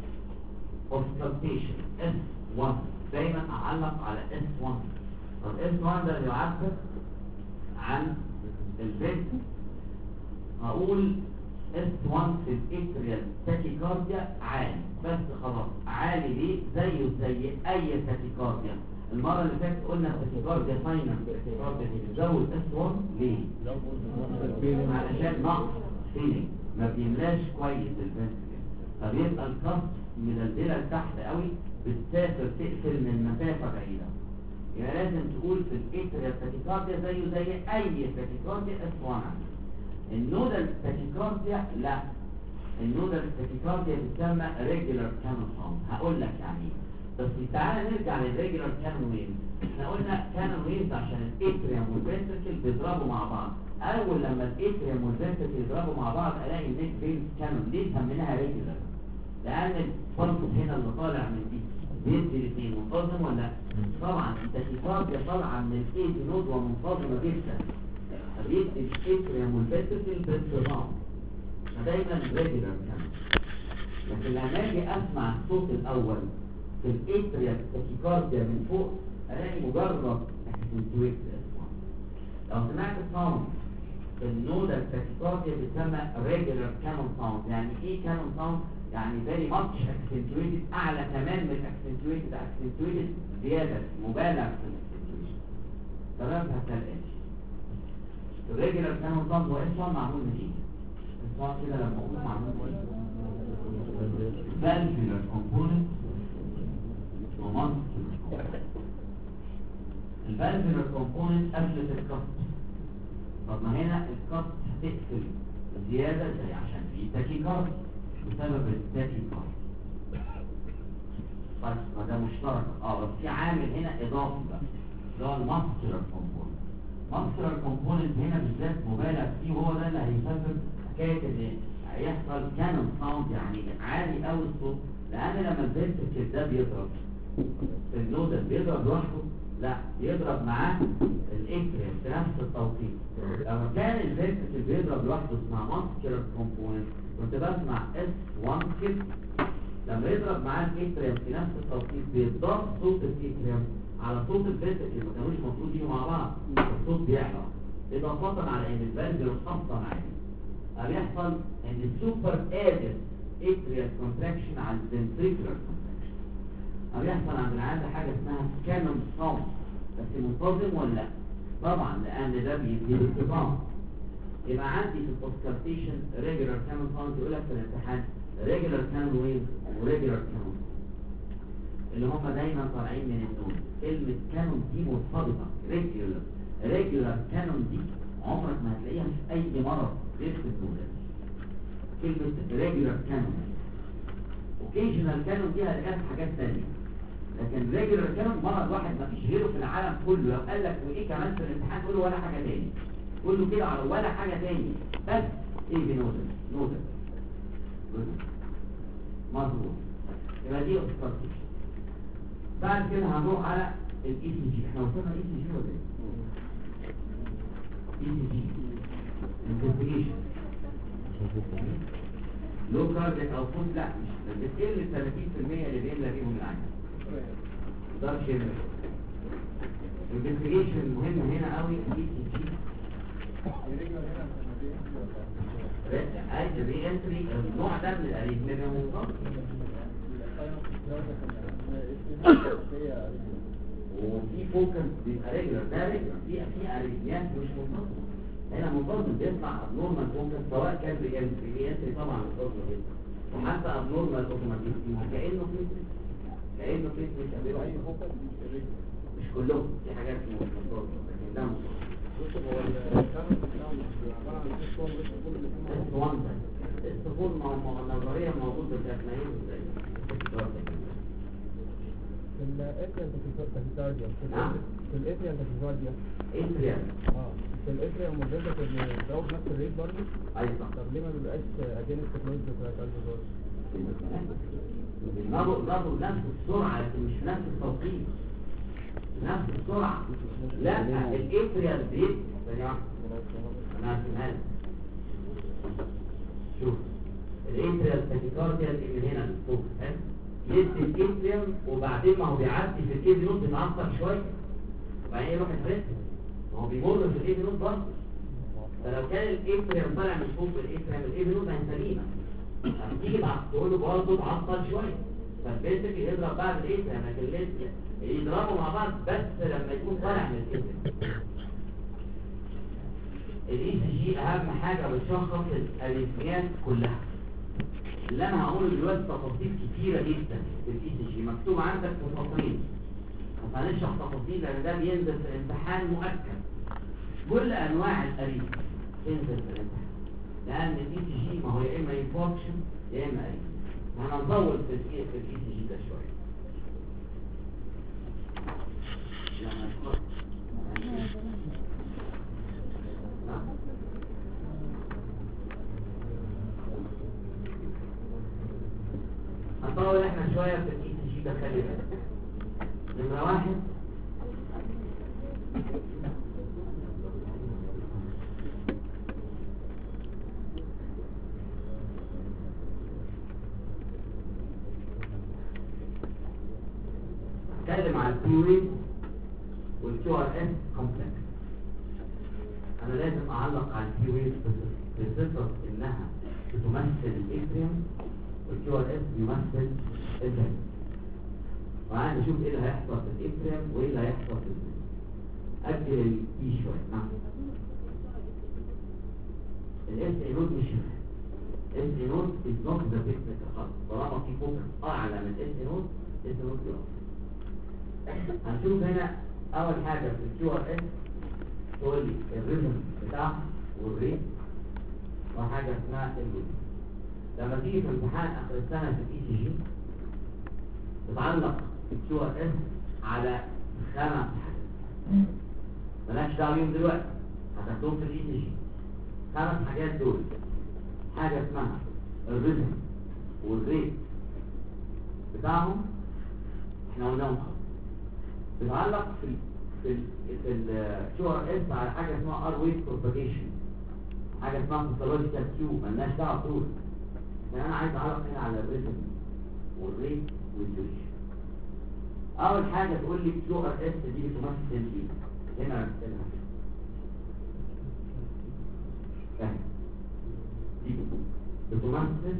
اوسكالتيشن S1 دايما اعلق على S1. طب S1 ده يعبر عن البنت، هقول S1 في الاتريال تاكيكارديا عالي، بس خلاص عالي ليه؟ زيه زي اي تاكيكارديا. المرة اللي فاتت قلنا التاكيكارديا ساينس التاكيكارديا بتزود S1 ليه؟ علشان نقص فيلينج ما بيملاش كويس البنت، فبيبقى الكف من الدلة تحت قوي بتسافر تقفل من مسافة بعيدة. يبقى لازم تقول في الاتريال تاكيكارديا زيه زي اي تاكيكارديا S1. النودال تاكيكارديا لا، النودال تاكيكارديا بتسمى ريجولار كانون ساوند. هقول لك يعني بس تعالى نرجع للريجولار كانون ويف. احنا قلنا كانون ويف عشان الاتريوم والفنتركل بيضربوا مع بعض. اول لما الاتريوم والفنتركل يضربوا مع بعض الاقي النيك فين كانون. ليه سميناها ريجولار؟ لان الفرق هنا اللي طالع من دي بيدي الاثنين منتظم ولا طبعا التاكيكارديا طالعه من الايدي نود ومنتظمه جدا، فبيدي الاتريوم والفنتركل بانتظام، فدايما ريجولار كانون. لكن لما اجي اسمع الصوت الاول في الاتريال تاكيكارديا من فوق الاقي مجرد اكسنتويت اسمه. لو سمعت الساوند في النودال تاكيكارديا بتسمى ريجولار كانون ساوند. يعني ايه كانون ساوند؟ يعني فيري ماتش اكسنتويتد، اعلى كمان من اكسنتويتد، اكسنتويتد زياده مبالغ في الاكسنتويشن. تمام هتلاقي الريجولار كانون ساوند هو اسمه معمول من ايه؟ اسمه كده لما اقول معمول من ايه؟ فالفيولار كومبوننت الفالفولار كومبوننت قفلت الكف. طب ما هنا الكف هتقفل زيادة زي عشان في تاكيكارد بسبب التاكيكارد. طيب ما ده مشترك بس في عامل هنا اضافي بقى اللي هو الماسكولار كومبوننت. الماسكولار كومبوننت هنا بالذات مبالغ فيه، وهو ده اللي هيسبب حكايه ان هيحصل كانون ساوند، يعني عالي قوي الصوت. لان لما الفنتركل ده بيضرب النودل بيضرب لوحده؟ لا، بيضرب معاه الاتريوم في نفس التوقيت. لما كان الفنتركل بيضرب لوحده اسمها ماسكولار كومبوننت، كنت بسمع S1 كده. لما يضرب معاه الاتريوم في نفس التوقيت بيضاف صوت الاتريوم على صوت الفنتركل، ما كانوش المفروض يجوا مع بعض، الصوت بيعلى اضافه على ان الفالفولار اصلا عالي. بيحصل ان السوبر ادد اتريال كونتراكشن على الفنتريكولار كونتراكشن. بيحصل عند العاده حاجه اسمها كانون ساوند، بس منتظم ولا لا؟ طبعا لان ده بيدي انتظام. يبقى عندي في الاوسكالتيشن ريجولار كانون ساوند، يقول لك في الامتحان ريجولار كانون ويف وريجولار كانون اللي هم دايما طالعين من النون. كلمه كانون دي مرتبطه ريجولار كانون دي عمرك ما هتلاقيها في اي مرض غير في النون. كلمه ريجولار كانون اوكيجنال كانون دي هتلاقيها في حاجات ثانيه، لكن ريجولار كانون مرض واحد ما فيش غيره في العالم كله. لو قال لك وايه كمان في الامتحان تقول له ولا حاجه تاني، قول له كده على ولا حاجه تاني، بس ايه بنودل مظبوط. يبقى دي اوسكالتيشن. بعد كده هنروح على الاي سي جي. احنا وصلنا الاي سي جي ولا ايه؟ اي سي جي انفستيجيشن لو كارديك او فوت، لا مش بتقل 30% اللي بيملى بيهم العين ده شيء. الانفستيجيشن مهم هنا قوي. الاي سي جي ري انتري النوع ده من الاريثميا وفي فوكس بيبقى ريجولار، ده ريجولار. في اريثميات مش منتظمه، هنا منتظم بيطلع ابنورمال فوكس سواء كان ري انتري طبعا منتظم جدا، وحتى ابنورمال اوتوماتيك كانه فيس مش كلهم، في حاجات مش منتظمه لكن ده منتظم. هو الكارت بتاعه مش عبارة عن اس 1 واس 4 اللي اس 1 بس اس 4 نظريا موجود بس هتلاقيه ازاي؟ في الاتريال تاكيكارديا نعم؟ في الاتريال تاكيكارديا اتريال في الاتريال مدتك بتضرب نفس الريت برضه؟ ايوه صح. طب ليه ما بيبقاش اجينست كلوز بتاعت نضرب نفس السرعة لكن مش نفس التوقيت نفس السرعة. لا الاتريال بريد انا هرسمها لك. شوف الاتريال تاكيكارديا اللي هنا فوق يدي الاتريال وبعدين ما هو بيعدي في الايدي نوت بيتعصب شويه وبعدين يروح يترسم ما هو بيمر في الايدي نوت برضه. فلو كان الاتريال طالع من فوق الايدي نوت هيسليمه هتيجي تقول له برضه تعطل شويه فالبيتك يضرب بعد الاتريال لكن يضربوا مع بعض بس لما يكون طالع من الاتريال. الاي سي جي اهم حاجه بتشخص الاريثميات كلها. اللي انا هقوله دلوقتي تفاصيل كتيره جدا في الاي سي جي مكتوب عندك في سطرين بس هنشرح تفاصيل لان ده بينزل في الامتحان مؤكد. كل انواع الاريثميا تنزل في الامتحان لان الاي سي جي ما هو يا اما انفاركشن يا اما اريثميا. هنطول في الاي سي جي ده شويه. هنطول احنا شوية في الاي سي جي ده. خلي بالك نمرة واحد اتكلم عن البيويد والكيو ار اس كومبلكس. انا لازم اعلق على البيويد بصفة انها بتمثل الاتريوم والكيو ار اس يمثل الفن. وعايز اشوف ايه اللي هيحصل في الاتريوم وايه اللي هيحصل في الفن. اجل الاي شويه. نعم الاس اي نود مش اس اي نود از نوت ذا بيزنس خالص. طالما في فوكس اعلى من اس اي نود اس اي نود يقف. هنشوف هنا اول حاجه في الكيو ار اس تقول لي الريتم بتاعها والريت وحاجه اسمها الويت. لما تيجي في امتحان اخر السنه في الاي سي جي بتعلق الكيو ار اس على 5 حاجات مالكش دعوه بيهم دلوقتي هتاخدهم في الاي سي جي. 5 حاجات دول حاجه اسمها الريتم والريت بتاعهم احنا قلناهم خلاص. بتعلق في الكيو ار اس على حاجه اسمها ار ويت بروباجيشن حاجه اسمها فيسيولوجيكال كيو مالناش دعوه بطول. انا عايز اعرف هنا على الريتم والريت والديوريشن. اول حاجه تقول لي كيو ار اس دي بتمثل ايه؟ هنا هنكتبها فاهم دي بتمثل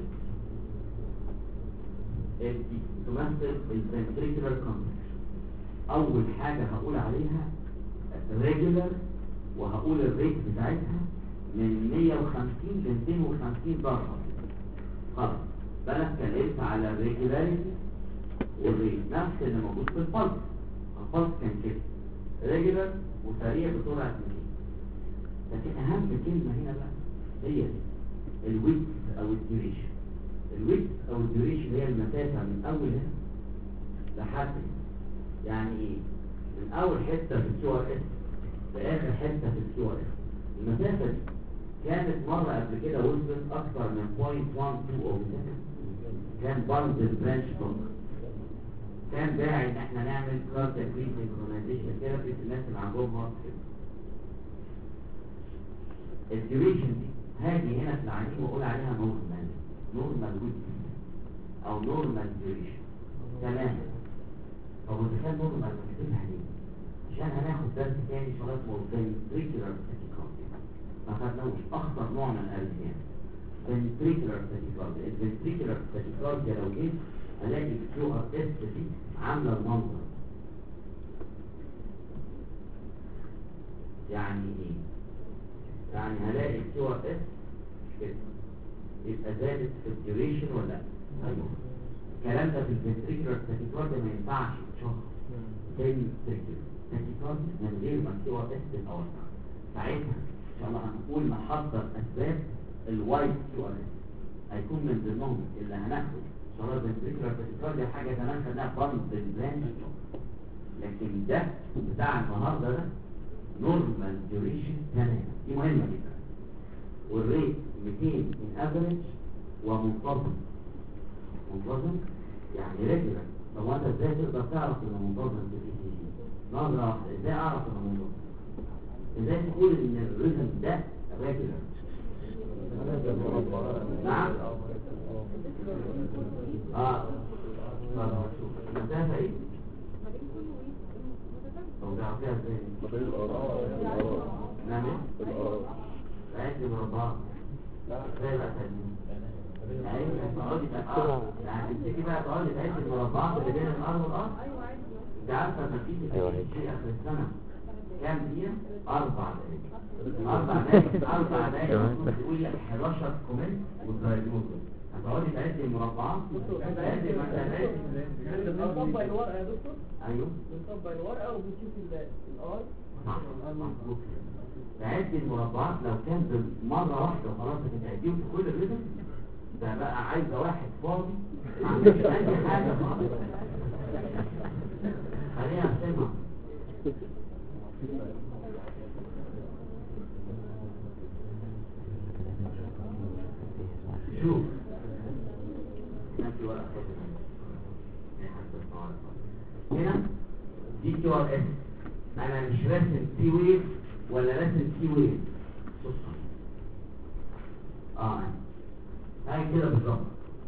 الفنتريكولار كونتراكشن. اول حاجه هقول عليها ريجولار وهقول الريت بتاعتها من 150 ل 250 ضربه. خلاص بقى انا اتكلمت على الريجولاريتي والريت نفس اللي موجود في البلس. البلس كان كده ريجولار وسريع بسرعه 200. لكن اهم كلمه هنا بقى هي الويت او الديوريشن. الويت او الديوريشن هي المسافه من اول هنا لحد يعني ايه من اول حته في الكيو ار اس لاخر حته في الكيو ار اس. المسافه دي كانت مرة قبل كده وصلت أكثر من 0.12 أو كان باندل برانش بوك. كان داعي إن احنا نعمل كاردياك ريسينكرونايزيشن ثيرابي في الناس اللي عندهم هارت فيلر. الديوريشن دي هاجي هنا في العينين وأقول عليها نورمال ويت أو نورمال ديوريشن تماما. طب متخيل نورمال بكتبها ليه؟ عشان هناخد درس تاني شغلات فنتريكولار تاكيكارديا ما خدناهوش اخطر نوع من الاريثميا فنتريكولار تاكيكارديا. الفنتريكولار تاكيكارديا لو جيت الاقي الكيو ار اس دي عامله المنظر يعني ايه؟ يعني هلاقي الكيو ار اس كده يبقى زادت في الديوريشن ولا لا؟ ايوه الكلام ده في الفنتريكولار تاكيكارديا ما ينفعش يتشخص فنتريكولار تاكيكارديا من غير ما الكيو ار اس تبقى واسعه. ساعتها ان شاء الله هنقول نحضر اسباب الوايت كيو ار اس، هيكون من ضمنهم اللي هناخده شرط الفكره بتتكرر حاجه كمان خدناها فرنس بالبلان. لكن ده بتاع النهارده ده نورمال ديوريشن تمام، دي مهمه جدا. والريت 200 من افريج ومنتظم. منتظم يعني ريجولار. طب انت ازاي تقدر تعرف انه منتظم في الاي سي جي؟ نظره واحده، ازاي اعرف انه منتظم؟ ازاي تقول ان الريزم ده ريجولار؟ نعم. المسافه ايه؟ طب تعرفيها ازاي؟ نعم عد مربعات. ازاي بقى يعني تقعدي يعني تمسكي بقى تقعدي تعد المربعات اللي بين الارض والارض. انت عارفه تنفيذ في اخر السنه كام دقيقه؟ 4 دقايق. 4 دقايق تقول لك 11 كومنت والدايجنوز. هتقعدي تعدي المربعات تعدي المسافات. بنطبق الورقه يا دكتور. ايوه بنطبق الورقه وبنشوف الار. مظبوط. تعدي المربعات لو كان مره واحده وخلاص هتعديهم في كل الريتم. ده بقى عايزه واحد فاضي ما عندوش اي حاجه خالص. خلينا نسمع. شوف هنا دي كيو ار اس. انا مش راسم سي ويف ولا راسم سي ويف. هاي كده بالظبط.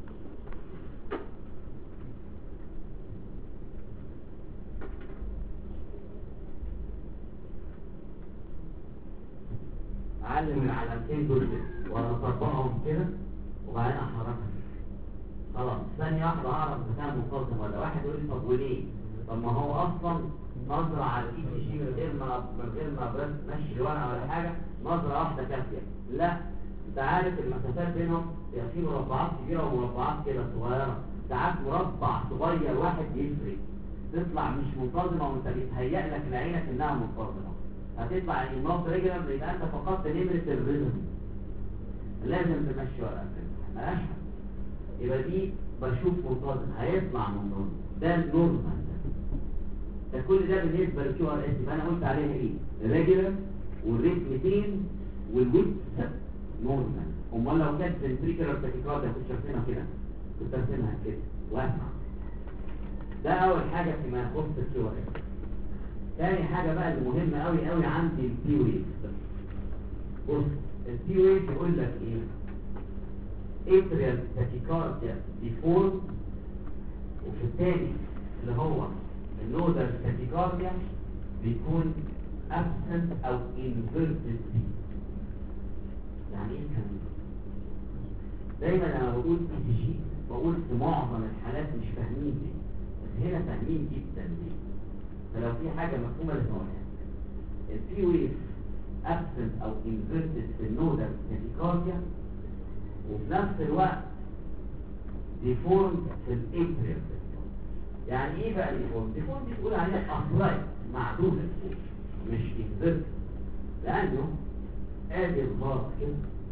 اعلم العلامتين دول كده واطبقهم كده وبعدين احركها. خلاص ثانيه واحده اعرف اذا كان منتظم ولا. واحد يقول لي طب وليه؟ طب ما هو اصلا نظره على الاي سي جي من غير ما بس ماشي ورقه ولا حاجه، نظره واحده كافيه. لا، انت عارف المسافات بينهم في مربعات كبيره ومربعات كده صغيره. ساعات مربع صغير واحد يفرق، تطلع مش منتظمه وانت بيتهيأ لك لعينك انها منتظمه. هتطلع ان النص ريجولار يبقى انت فقدت نمره الريزم. لازم تمشي ورقه كده مالهاش حل. يبقى دي بشوف منتظم هيطلع منتظم. ده النورمال. ده كل ده بالنسبه للكيو ار اس. يبقى انا قلت عليها ايه؟ الريجولار والريت 200 والويت نورمال. امال لو كانت فنتريكولار تاكيكارديا كنت شايفينها كده، كنت ارسمها كده واسمع. ده اول حاجه فيما يخص الكيو ار اس. ثاني حاجه بقى المهمه قوي قوي عندي البي ويف. بص البي ويف يقول لك ايه؟ اتريال تاكيكارديا ديفورم، وفي الثاني اللي هو النودال تاكيكارديا بيكون absent او inverted بي. يعني ايه الكلام ده؟ دايما لما بقول اي سي جي بقول في معظم الحالات مش فاهمين دي، بس هنا فاهمين جدا دي. فلو في حاجه مفهومه لازم اقولها. البي ويف absent او inverted في النودال تاكيكارديا، وفي نفس الوقت ديفورم في الاتريال. يعني ايه بقى ديفورم؟ ديفورم دي تقول عليها اصلايت معدوله فوق مش انفيرت. لانه ادي الغاز كده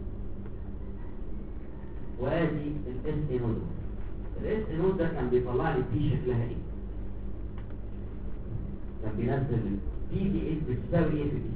وادي الاس نود. الاس نود ده كان بيطلع لي بي شكلها ايه؟ كان بينزل بي دي اس بتساوي ايه في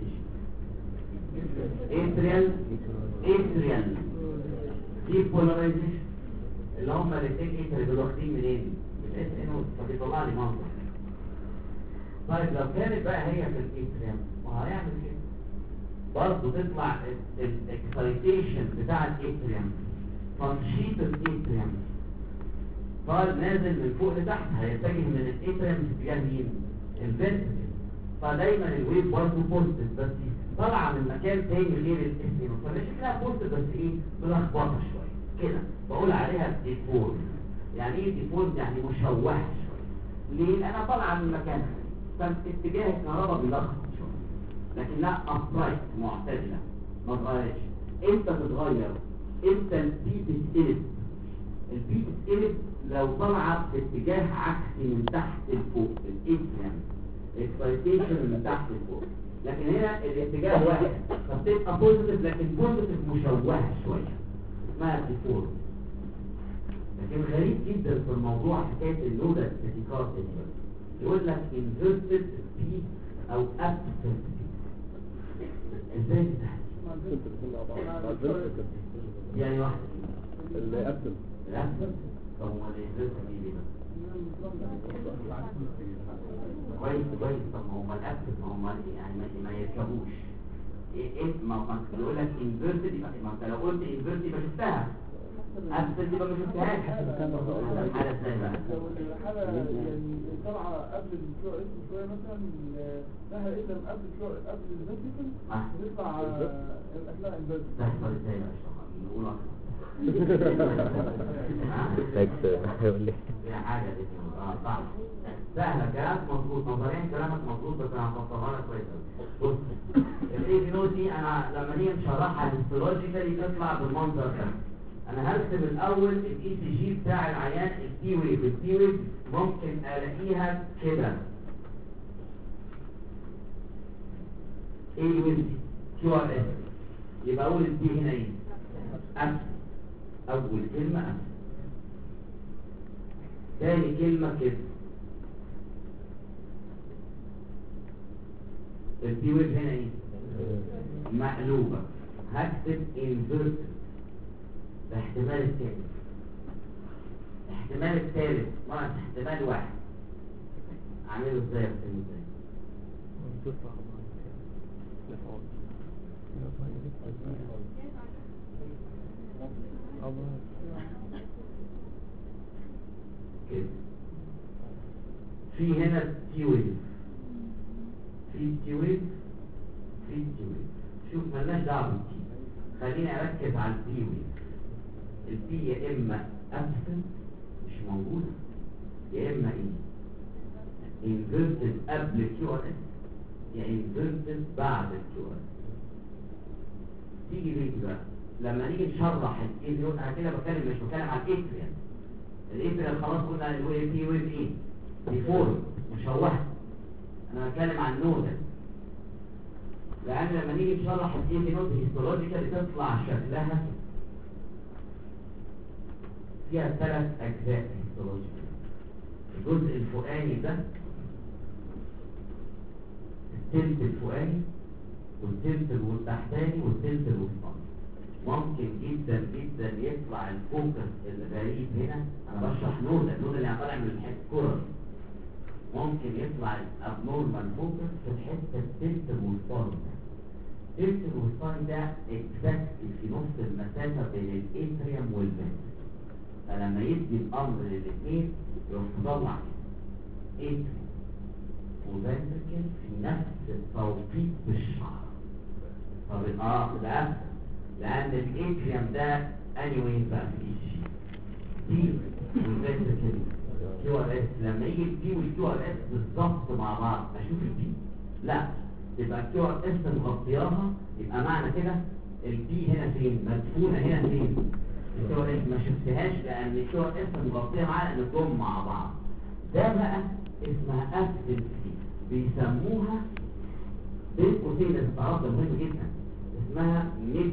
البيتيشن؟ اتريال دي بولاريزيشن اللي هم الاثنين اتريال دول واخدين منين؟ من الاس نود. فبيطلع لي منظر. طيب لو كانت بقى هي في الاتريال وهيعمل كده برضه تطلع الاكسايتيشن بتاع الاتريال، تنشيط الاتريال طالب نازل من فوق لتحت، هيتجه من الاتريال في اتجاه مين؟ الفنتريكل. فدايما الويف برضه بوزيتيف بس طالعه من مكان تاني غير الاتريال، فشكلها بوزيتيف بس ايه؟ ملخبطه شويه كده. بقول عليها ديفورم. يعني ايه ديفورم؟ يعني مشوهه شويه. ليه؟ لانها طالعه من مكانها فاتجاه الكهرباء بيلخبط شويه، لكنها ابرايت معتدله ما اتغيرتش. امتى تتغير؟ امتى البي تتقلب؟ البي تتقلب لو طالعه في اتجاه عكسي من تحت لفوق. الاتريال اكسايتيشن من تحت لفوق. لكن هنا الاتجاه واحد، فبتبقى بوزيتيف لكن بوزيتيف مشوهه شويه اسمها ديفورم. لكن غريب جدا في الموضوع حكايه النودال تاكيكارديا دي، يقول لك انفيرتد بي او ابسنت بي. ازاي يعني واحده اللي أبسل الابسنت؟ طب ما الانفيرتد بي ليه بقى؟ كويس كويس. طب ما هم الابسنت ما هم يعني ما يركبوش ايه ما بيقول لك انفيرتد يبقى ما انت لو قلت انفيرتد يبقى شفتها، ابسنت يبقى ما شفتهاش. الحاله ازاي بقى؟ الحالة يعني طالعة قبل الكيو اس شوية مثلا لها اسم قبل الفيرتيكال بيطلع الأكلاء الفيرتيكال. تحصل ازاي بقى؟ نقول هيقول لي هي حاجه دي صح سهله، كلامك مظبوط، نظريا كلامك مظبوط، بس انا هفسرها لك كويس قوي. بص الاي نوت دي انا لما نيجي نشرحها هيستولوجيكالي تطلع بالمنظر ده. انا هرسم الاول الاي سي جي بتاع العيان التي ويف. التي ويف ممكن الاقيها كده اي ويف كيو ار اس، يبقى اول التي هنا ايه؟ أبس. اول كلمه أبس، تاني كلمه كده التي ويف هنا ايه؟ مقلوبه. هكتب انفيرت. الاحتمال الثاني، الاحتمال الثالث ناقص احتمال واحد، اعمله ازاي؟ اكتبه ازاي؟ كده في هنا تي ويف، في تي ويف، في تي ويف. شوف مالناش دعوه بالتي، خليني اركز على التي ويف. البي يا اما ابسنت مش موجوده، يا اما ايه؟ انفيرتد قبل كيو ار اس، يا انفيرتد بعد الكيو ار اس. تيجي ليه بقى؟ لما نيجي نشرح الايه انا كده مش بتكلم على الاتريال. الاتريال خلاص قلنا الويف بي ويف ايه؟ ديفورم مشوهه. انا بتكلم عن النودل، لان لما نيجي نشرح الايه نود هيستولوجيكال تطلع شكلها فيها 3 اجزاء هيستولوجيكال. الجزء الفوقاني ده التلت الفوقاني والتلت التحتاني والتلت الوسطاني. ممكن جدا جدا يطلع الفوكس الغريب هنا. انا بشرح نودل اللي طالع من الحته كره. ممكن يطلع الابنورمال فوكس في الحته التلت الوسطاني. التلت الوسطاني ده اكزاكت في نص المسافه بين الاتريوم والفنتريكل. فلما يدي الامر للاثنين يروح مطلع اتريوم وفنتريكل في نفس التوقيت بالشعر. طب ده أفضل، لأن الاتريوم ده اني وين بقى في ايش دي والفنتريكل كيو ار اس. لما يجي البي والكيو ار اس بالظبط مع بعض اشوف البي، لا تبقى الكيو ار اس مغطياها، يبقى معنى كده البي هنا فين؟ مدفونه هنا فين؟ الكيو ار اس ما شفتهاش لان الكيو ار اس مغطيه معاها لانهم مع بعض. ده بقى اسمها ابسنسي، بيسموها بين قوسين التعرض ده مهم جدا، اسمها ميد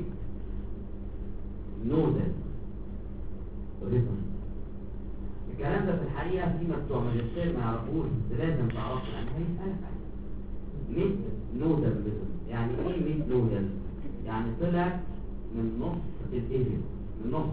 نودل ريزون. الكلام ده في الحقيقه في بتوع ماجستير ما يعرفوش، بس لازم تعرفوا لان هيسالك ميد نودل ريزون. يعني ايه ميد نودل؟ يعني طلع من نص الاريا، من نص.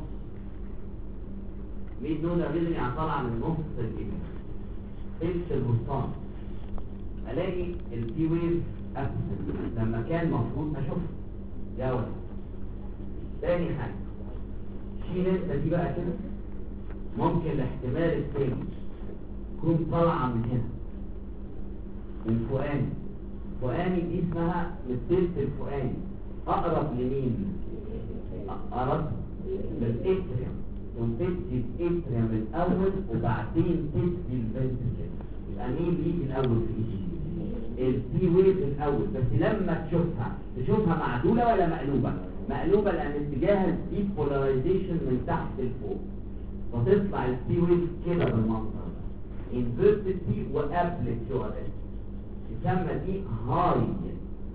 ميد نودل ريزون يعني طالع من نص الاريا تلت الوسطان. الاقي البي ويف ابسنت لما كان المفروض اشوفها. ده واحد. تاني حاجه شيل انت دي بقى كده. ممكن الاحتمال الثاني تكون طالعه من هنا من فوقاني. فوقاني دي اسمها من التلت الفوقاني، اقرب لمين؟ اقرب للاتريوم. وتدي الاتريوم الاول وبعدين تدي الفنتريكل. يبقى مين بيجي الاول في ايدي؟ البي ويف الاول. بس لما تشوفها معدوله ولا مقلوبه؟ مقلوبه لان اتجاه الديب بولاريزيشن من تحت لفوق، فتطلع البي ويف كده بالمنظر ده انفيرتد بي وقبل كيو ار اس. يسمى دي هاي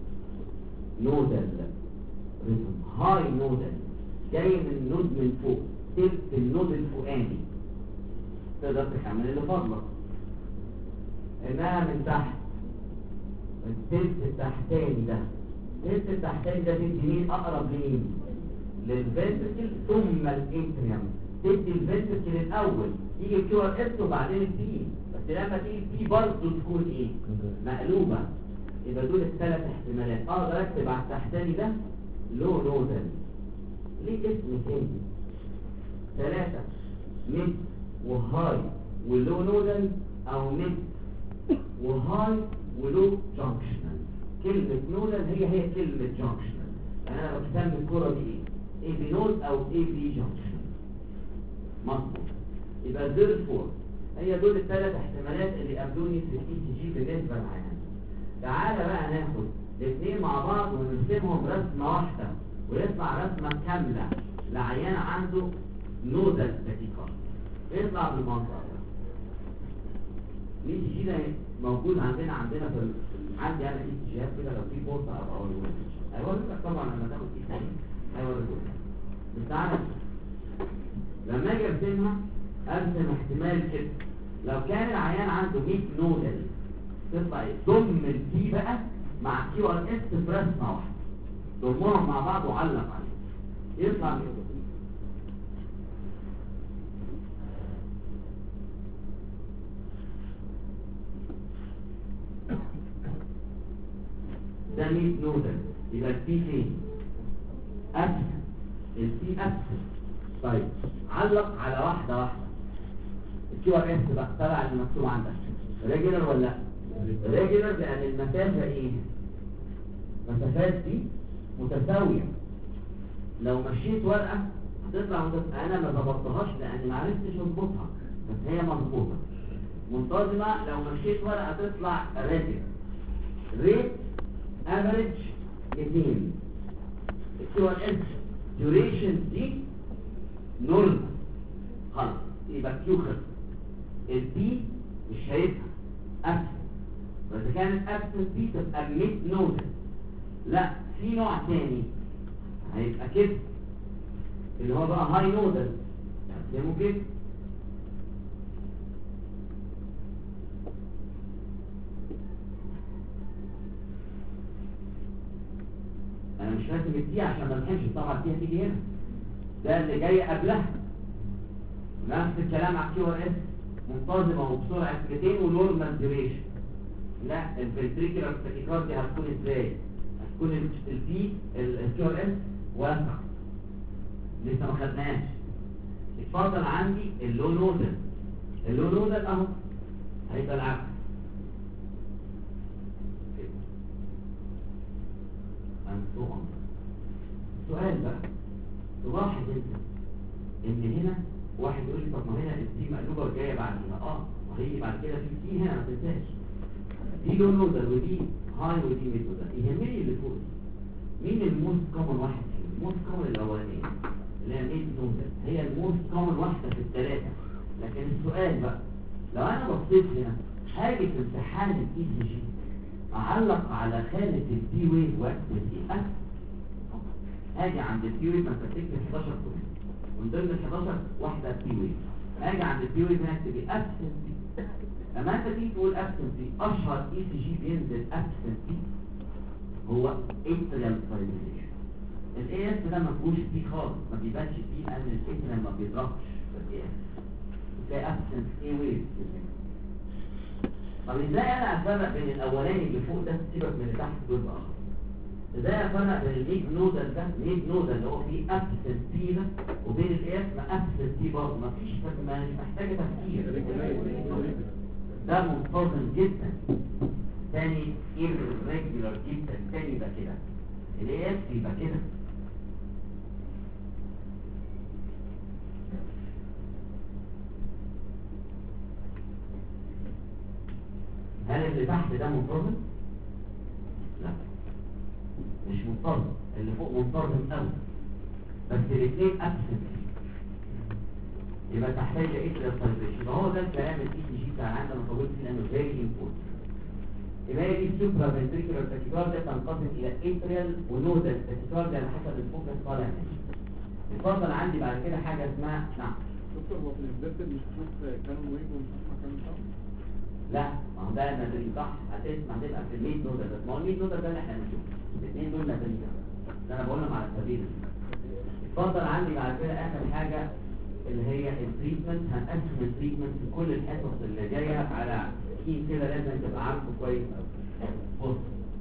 نودل ريزم، هاي نودل جاي من النود من فوق، تلت النود الفوقاني تقدر تكمل اللي فاضلك. انها من تحت التلت التحتاني ده، التلت التحتاني ده تدي مين اقرب لمين؟ للفنتركل ثم الاتريوم. تدي الفنتركل الاول يجي الكيو ار اس وبعدين البي، بس لما تيجي البي برضه تكون ايه؟ مقلوبه. يبقى دول الثلاث احتمالات. اقدر اكتب على التحتاني ده لو نودل، ليه اسم تاني؟ ثلاثة ميد وهاي ولو نودل، او ميد وهاي ولو جانكشنال. كلمة نودل هي كلمة جانكشنال. يعني انا بسمي الكرة دي ايه؟ اي بي نود او اي بي جانكشن. مظبوط. يبقى therefore هي دول الثلاث احتمالات اللي قابلوني في الاي سي جي بالنسبة للعيان. تعالى بقى ناخد الاثنين مع بعض ونرسمهم رسمة واحدة، ويطلع رسمة كاملة لعيان عنده نودل تاكيكارديا. يطلع بالمنظر ده. الاي سي جي ده موجود عندنا في عندي انا اي سي جيات كده، لو في فرصه ابقى اوريهولك. هيوريك طبعا لما تاخد اي سي جي هيوريهولك. بس تعالى لما اجي ارسمها ارسم احتمال كده. لو كان العيان عنده 100 نودل تطلع ضم البي بقى مع كيو ار اس في رسمه واحده، ضمهم مع بعض وعلق عليه يطلع كده. ده 100 نودل، يبقى البي فين؟ ابسن، البي ابسن. طيب علق على واحده الكيو ار اس بقى تبع اللي مكتوب عندك ريجولار ولا لا؟ ريجولار، لان المسافه ايه؟ المسافات دي متساويه. لو مشيت ورقه هتطلع انا ما ظبطتهاش لان ما عرفتش اظبطها، بس هي مظبوطه منتظمه. لو مشيت ورقه تطلع ريجولار. ريت افريج 200. الكيو ار اس ديوريشن دي نورمال خلاص، يبقى كيو خلص. البي مش هيبقى ابسنت، بس كانت ابسنت دي تبقى 100 نودل. لا، في نوع تاني هيبقى كده اللي هو بقى هاي نودل، هتسموه كده. انا مش راسم الدي عشان ما نحبش طبعا دي هتيجي هنا، ده اللي جاي قبلها. نفس الكلام على الكيو ار اس، منتظمه وبسرعه 200 ونورمال ديوريشن. لا، الفنتريكولار تاكيكارديا هتكون ازاي؟ هتكون البي الكيو ار اس واسع، لسه ما خدناش. اتفضل عندي اللو نودل. اللو نودل اهو هيبقى العكس. سؤال بقى، تلاحظ انت ان هنا واحد يقول لي طب ما هنا السي مقلوبه وجايه بعديها، وهيجي بعد كده في سي هنا، ما تنساش دي لو نودل ودي هاي ودي ميد نودل. يهمني اللي فوق دي مين الموست كومن واحد فيهم؟ الموست كومن الاولانيه اللي هي ميد نودل، هي الموست كومن واحده في الثلاثه. لكن السؤال بقى، لو انا بصيت هنا هاجي في امتحان الاي سي جي اعلق على خانه البي ويف واكتب ايه؟ اجي عند البي ويف مثلا تكتب 11 كومنت، ومن ضمن ال 11 واحده بي ويف. اجي عند البي ويف هكتب ايه؟ ابسنتي. لما انت تيجي تقول ابسنتي، اشهر اي سي جي بينزل ابسنتي هو اتريال فايبريشن. الاي اس ده ما فيهوش بي خالص، ما بيبانش فيه لان الاتريال ما بيضربش في الاي اس، تلاقي ابسنت اي ويف. طب ازاي انا افرق بين الاولاني اللي فوق ده، سيبك من اللي تحت دول بقى، ازاي افرق بين الميد نودل ده، ميد نودل اللي هو فيه ابسنت بي ده، وبين الاس ما ابسنت بي برضه؟ مفيش، مش محتاجه تفكير، ده منتظم جدا. تاني irregular جدا، تاني يبقى كده، الاس يبقى كده. هل اللي تحت ده منتظم؟ لا، مش منتظم. اللي فوق منتظم قوي، بس الاثنين ابسنت، يبقى تحتاج اتريال فايبريشن. يبقى هو ده الكلام الاي سي جي بتاع العند انا طولت فيه لانه فيري امبورتنت. يبقى هي دي السوبرا فنتريكولار تاكيكارديا تنقسم الى اتريال ونودال تاكيكارديا على حسب الفوكس طالع منين. اتفضل عندي بعد كده حاجه اسمها نعم دكتور هو في الانفيرتد مش هتشوف كانوا ويج ومش هتسمع كانوا صح؟ لا ما هو ده نازلين صح هتسمع تبقى في الميد نودال بس ما هو الميد نودال ده اللي احنا بنشوفه الاثنين دول نازلين ده انا بقول لهم على السبيل. اتفضل عندي بعد كده اخر حاجه اللي هي التريتمنت. هنقسم التريتمنت في كل الحصص اللي جايه على كيس كده لازم تبقى عارفه كويس قوي. بص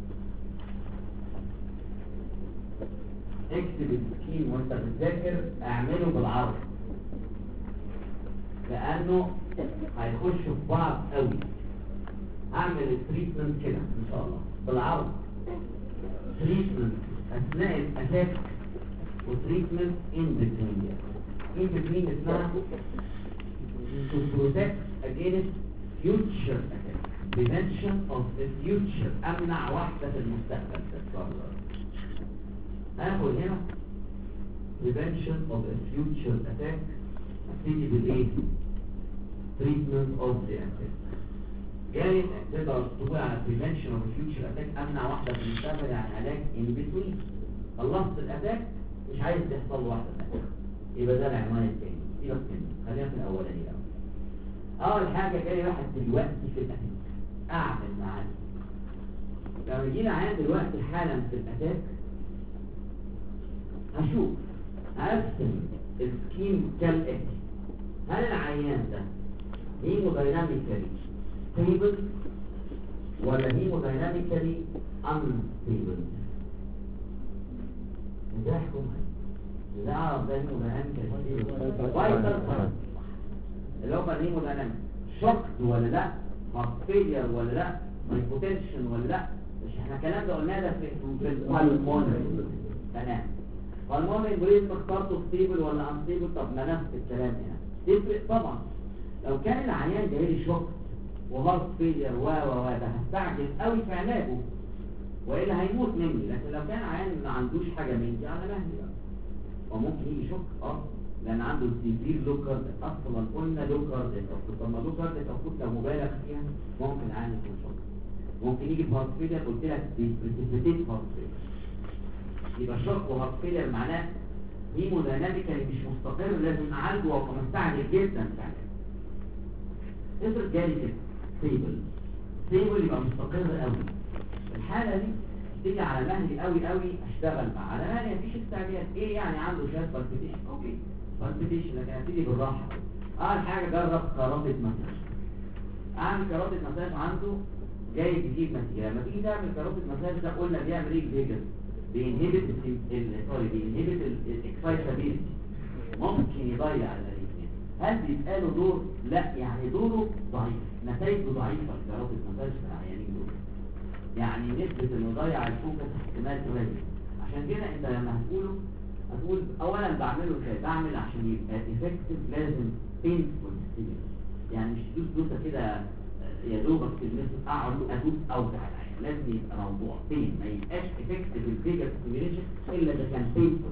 اكتب السكين وانت بتذاكر اعمله بالعرض لانه هيخش في بعض قوي. اعمل التريتمنت كده ان شاء الله بالعرض. تريتمنت اثناء الاتاك وتريتمنت ان بتوين. ان بتوين اسمها to protect against future attack. Prevention of the future. امنع واحدة في المستقبل تتكرر. هاخد هنا prevention of a future attack. هبتدي بالايه؟ treatment of the attack. جاي تقدر تقول على prevention of a future attack امنع واحدة في المستقبل يعني علاج in between. خلصت الاتاك مش عايز تحصل له واحدة ثانية. يبقى ده العنوان الثاني. سيبك منه خلينا في الاولاني الاول. اول حاجة جاي واحد دلوقتي في الاتاك اعمل معاه. لو يجينا عيان دلوقتي حالا في الاتاك هشوف هقسم السكيم كالاتي. هل العيان ده هيمودايناميكالي ستيبل ولا هيمودايناميكالي انستيبل؟ ازاي احكمها؟ ازاي اعرف ده هيمودايناميكالي ستيبل؟ فايتال ساين اللي هم الهيمودايناميك شوكت ولا لا؟ هارت فيلير ولا لا؟ هايبوتنشن ولا لا؟ مش احنا الكلام ده قلناه ده في البالمونري. تمام. بالمونري بريد اخترته ستيبل ولا انستيبل؟ طب ما نفس الكلام هنا تفرق طبعا. لو كان العيان جاي لي شوك وهارت فيلير ده هستعجل قوي في علاجه والا هيموت مني. لكن لو كان عيان ما عندوش حاجه من دي على مهلي بقى وممكن يجي شوك لان عنده سيفير لوكارد. اصلا قلنا لوكارد طب ما لوكارد لو مبالغ فيها ممكن عيان يكون شوك. ممكن يجي هارت فيلير قلت لك بريسيبيتيت هارت فيلير. يبقى شوك وهارت فيلير معناه هيمودايناميكالي مش مستقر لازم اعالجه وابقى مستعجل جدا فعلا. افرض جالي كده ستيبل يبقى مستقر قوي. الحاله دي تيجي على مهلي قوي اشتغل معاه. على مهلي مفيش استعجال. ايه يعني عنده شويه بالبيتيشن اوكي بالبيتيشن لكن هبتدي بالراحه. اول حاجه جرب كراتة مساج. اعمل كراتة مساج عنده جاي تجيب نتيجه. لما تيجي تعمل كراتة مساج ده قلنا بيعمل ايه الفيجن؟ بينهبت الاكسايتابيلتي. ممكن يضيع الاثنين. هل بيبقى له دور؟ لا يعني دوره ضعيف. نتائجه ضعيفه الكراتة مساج في العيانين دول. يعني نسبة انه يضيع الفوكس احتمال قليل. عشان كده انت لما هتقول اولا بعمله ازاي؟ بعمل عشان يبقى افكتيف لازم بينفول ستيبل. يعني مش تدوس دوسه كده يا دوبك تلمسه اقعد ادوس اوجع العين. لازم يبقى موضوع بين ما يبقاش افكتيف الفيجر ستيميوليشن الا اذا كان بينفول.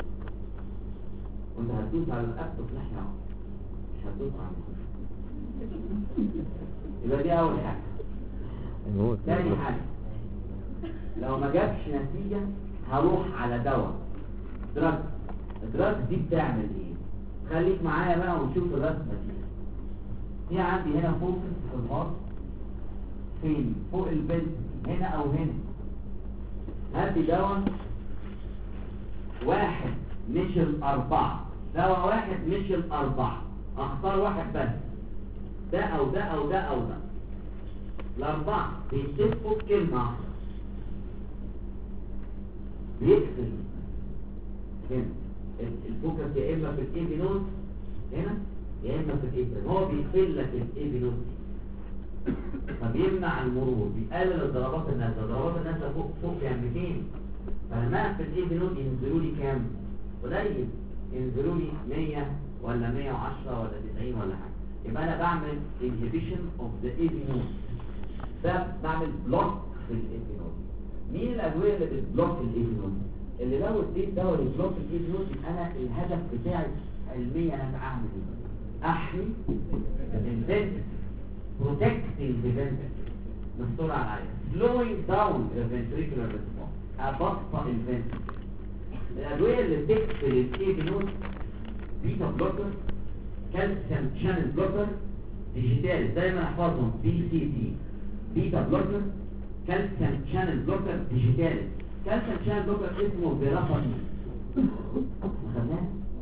وانت هتدوس على الابطف ناحيه مش هتدوس على المخ. يبقى دي اول حاجه. تاني حاجة لو ما جابش نتيجة هروح على دواء دراج دي بتعمل ايه؟ خليك معايا بقى ونشوف الرسمة دي. في عندي هنا فوكس في الهارت فين؟ فوق البلد هنا او هنا. هدي دواء واحد مش الاربعة. دواء واحد مش الاربعة. اختار واحد بس. ده او ده او ده او ده. الأربعة بيتفقوا بكلمة واحدة. بيقفل هنا الفوكس يا إما في الإيبي نوت هنا يا إما في الإيبي. هو بيقفل لك الإيبي نوت دي فبيمنع المرور. بيقلل الضربات النازلة. ضربات النازلة فوق يعني 200. فلما أقفل الإيبي نوت ينزلوا لي كام؟ قليل. ينزلوا لي 100 ولا 110 ولا 90 ولا حاجة. يبقى أنا بعمل inhibition of the إيبي نوت. ده بعمل بلوك في الإيبينول. مين الأدوية اللي بتبلوك الإيبينول؟ اللي لو اديت دواء يبلوك الإيبينول يبقى أنا الهدف بتاعي علميا أنا أعمل إيه؟ أحمي الفنتك بروتكت الفنتك. بالسرعه العاليه slowing down الventricular response ابطأ الفنتريكل. الادويه اللي بتقفل الاي بي نود بيتا بلوكر كالسيوم شانل بلوكر ديجيتال دايما احفظهم بي سي دي بيتا بلوكر كالسيوم شانل بلوكر ديجيتال. كالسيوم شانل بلوكر اسمه فيرافامين خدناه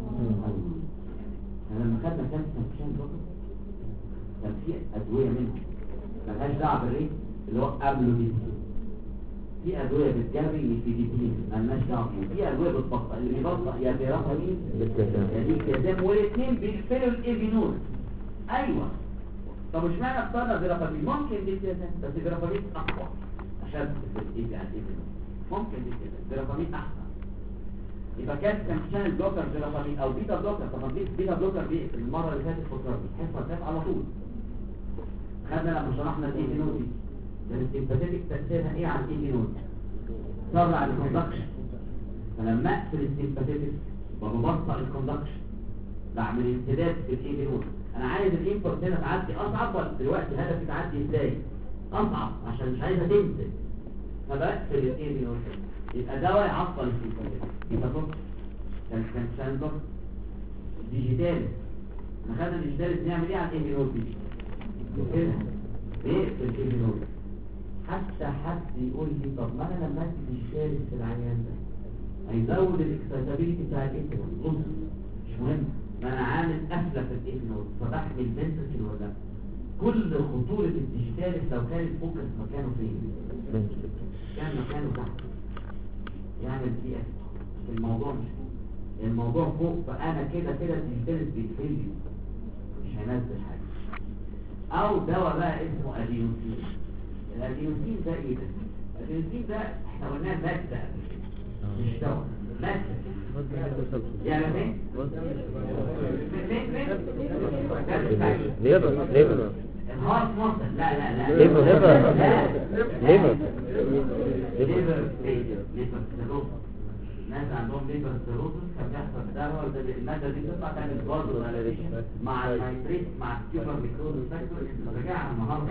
لما خدنا كالسيوم شانل بلوكر كان في ادويه منهم ملهاش دعوه بالريت اللي هو قبله في ادويه بتجري نيفيديبين مالناش دعوه بيها، في ادويه بتبطئ اللي بيبطئ يا فيرافامين يا ديكلازام والاثنين بيقفلوا الايفينول. ايوه طب اشمعنى اخترنا فيرافامين؟ ممكن ديكلازام بس فيرافامين اقوى عشان الايفينول، ممكن ديكلازام فيرافامين احسن. يبقى كان شانل بلوكر فيرافامين او بيتا بلوكر. طب بيتا بلوكر دي المره اللي فاتت فكرني الحصه اللي على طول خدنا لما شرحنا الايفينول دي السيمباثيك تأثيرها ايه على الايفينول؟ سرع الكوندكشن. فلما اقفل السيمباثيك ببطئ الكوندكشن بعمل امتداد في الايفينول. انا عايز الانبوت هنا تعدي اصعب ولا دلوقتي هدفي تعدي ازاي؟ اصعب عشان مش عايزها تنزل فبقفل الايفينول. يبقى دواء يعطل السيمباثيك. يبقى بص كان شاندر ديجيتال. انا خدنا الديجيتال بنعمل ايه على الايفينول دي؟ كده ايه في الايفينول. حتى حد يقول لي طب ما انا لما ادي الشارك في العيان ده هيزود الاكسيتابيلتي بتاع الايثنول. بص مش مهم ما انا عامل قفله في الايثنول فبحمل فنتركل ولا كل خطوره الديجيتالس لو كان الفوكس مكانه فين؟ كان مكانه تحت يعمل دي الموضوع مش فوق الموضوع فوق. فانا كده الديجيتالس بيتفل مش هينزل حاجه. او دواء بقى اسمه ادينوسين. الادينوسين ده ايه ده؟ الادينوسين ده احنا قلناه مادة مش دواء مادة يعني فين؟ ليفر الهارت مصر لا ليفر سيروس. الناس عندهم ليفر سيروس كان بيحصل دواء ده المادة دي بتطلع تعمل برضه دايليشن مع النيتريت مع الكيوبر ميكروز فاكتور. رجعنا النهارده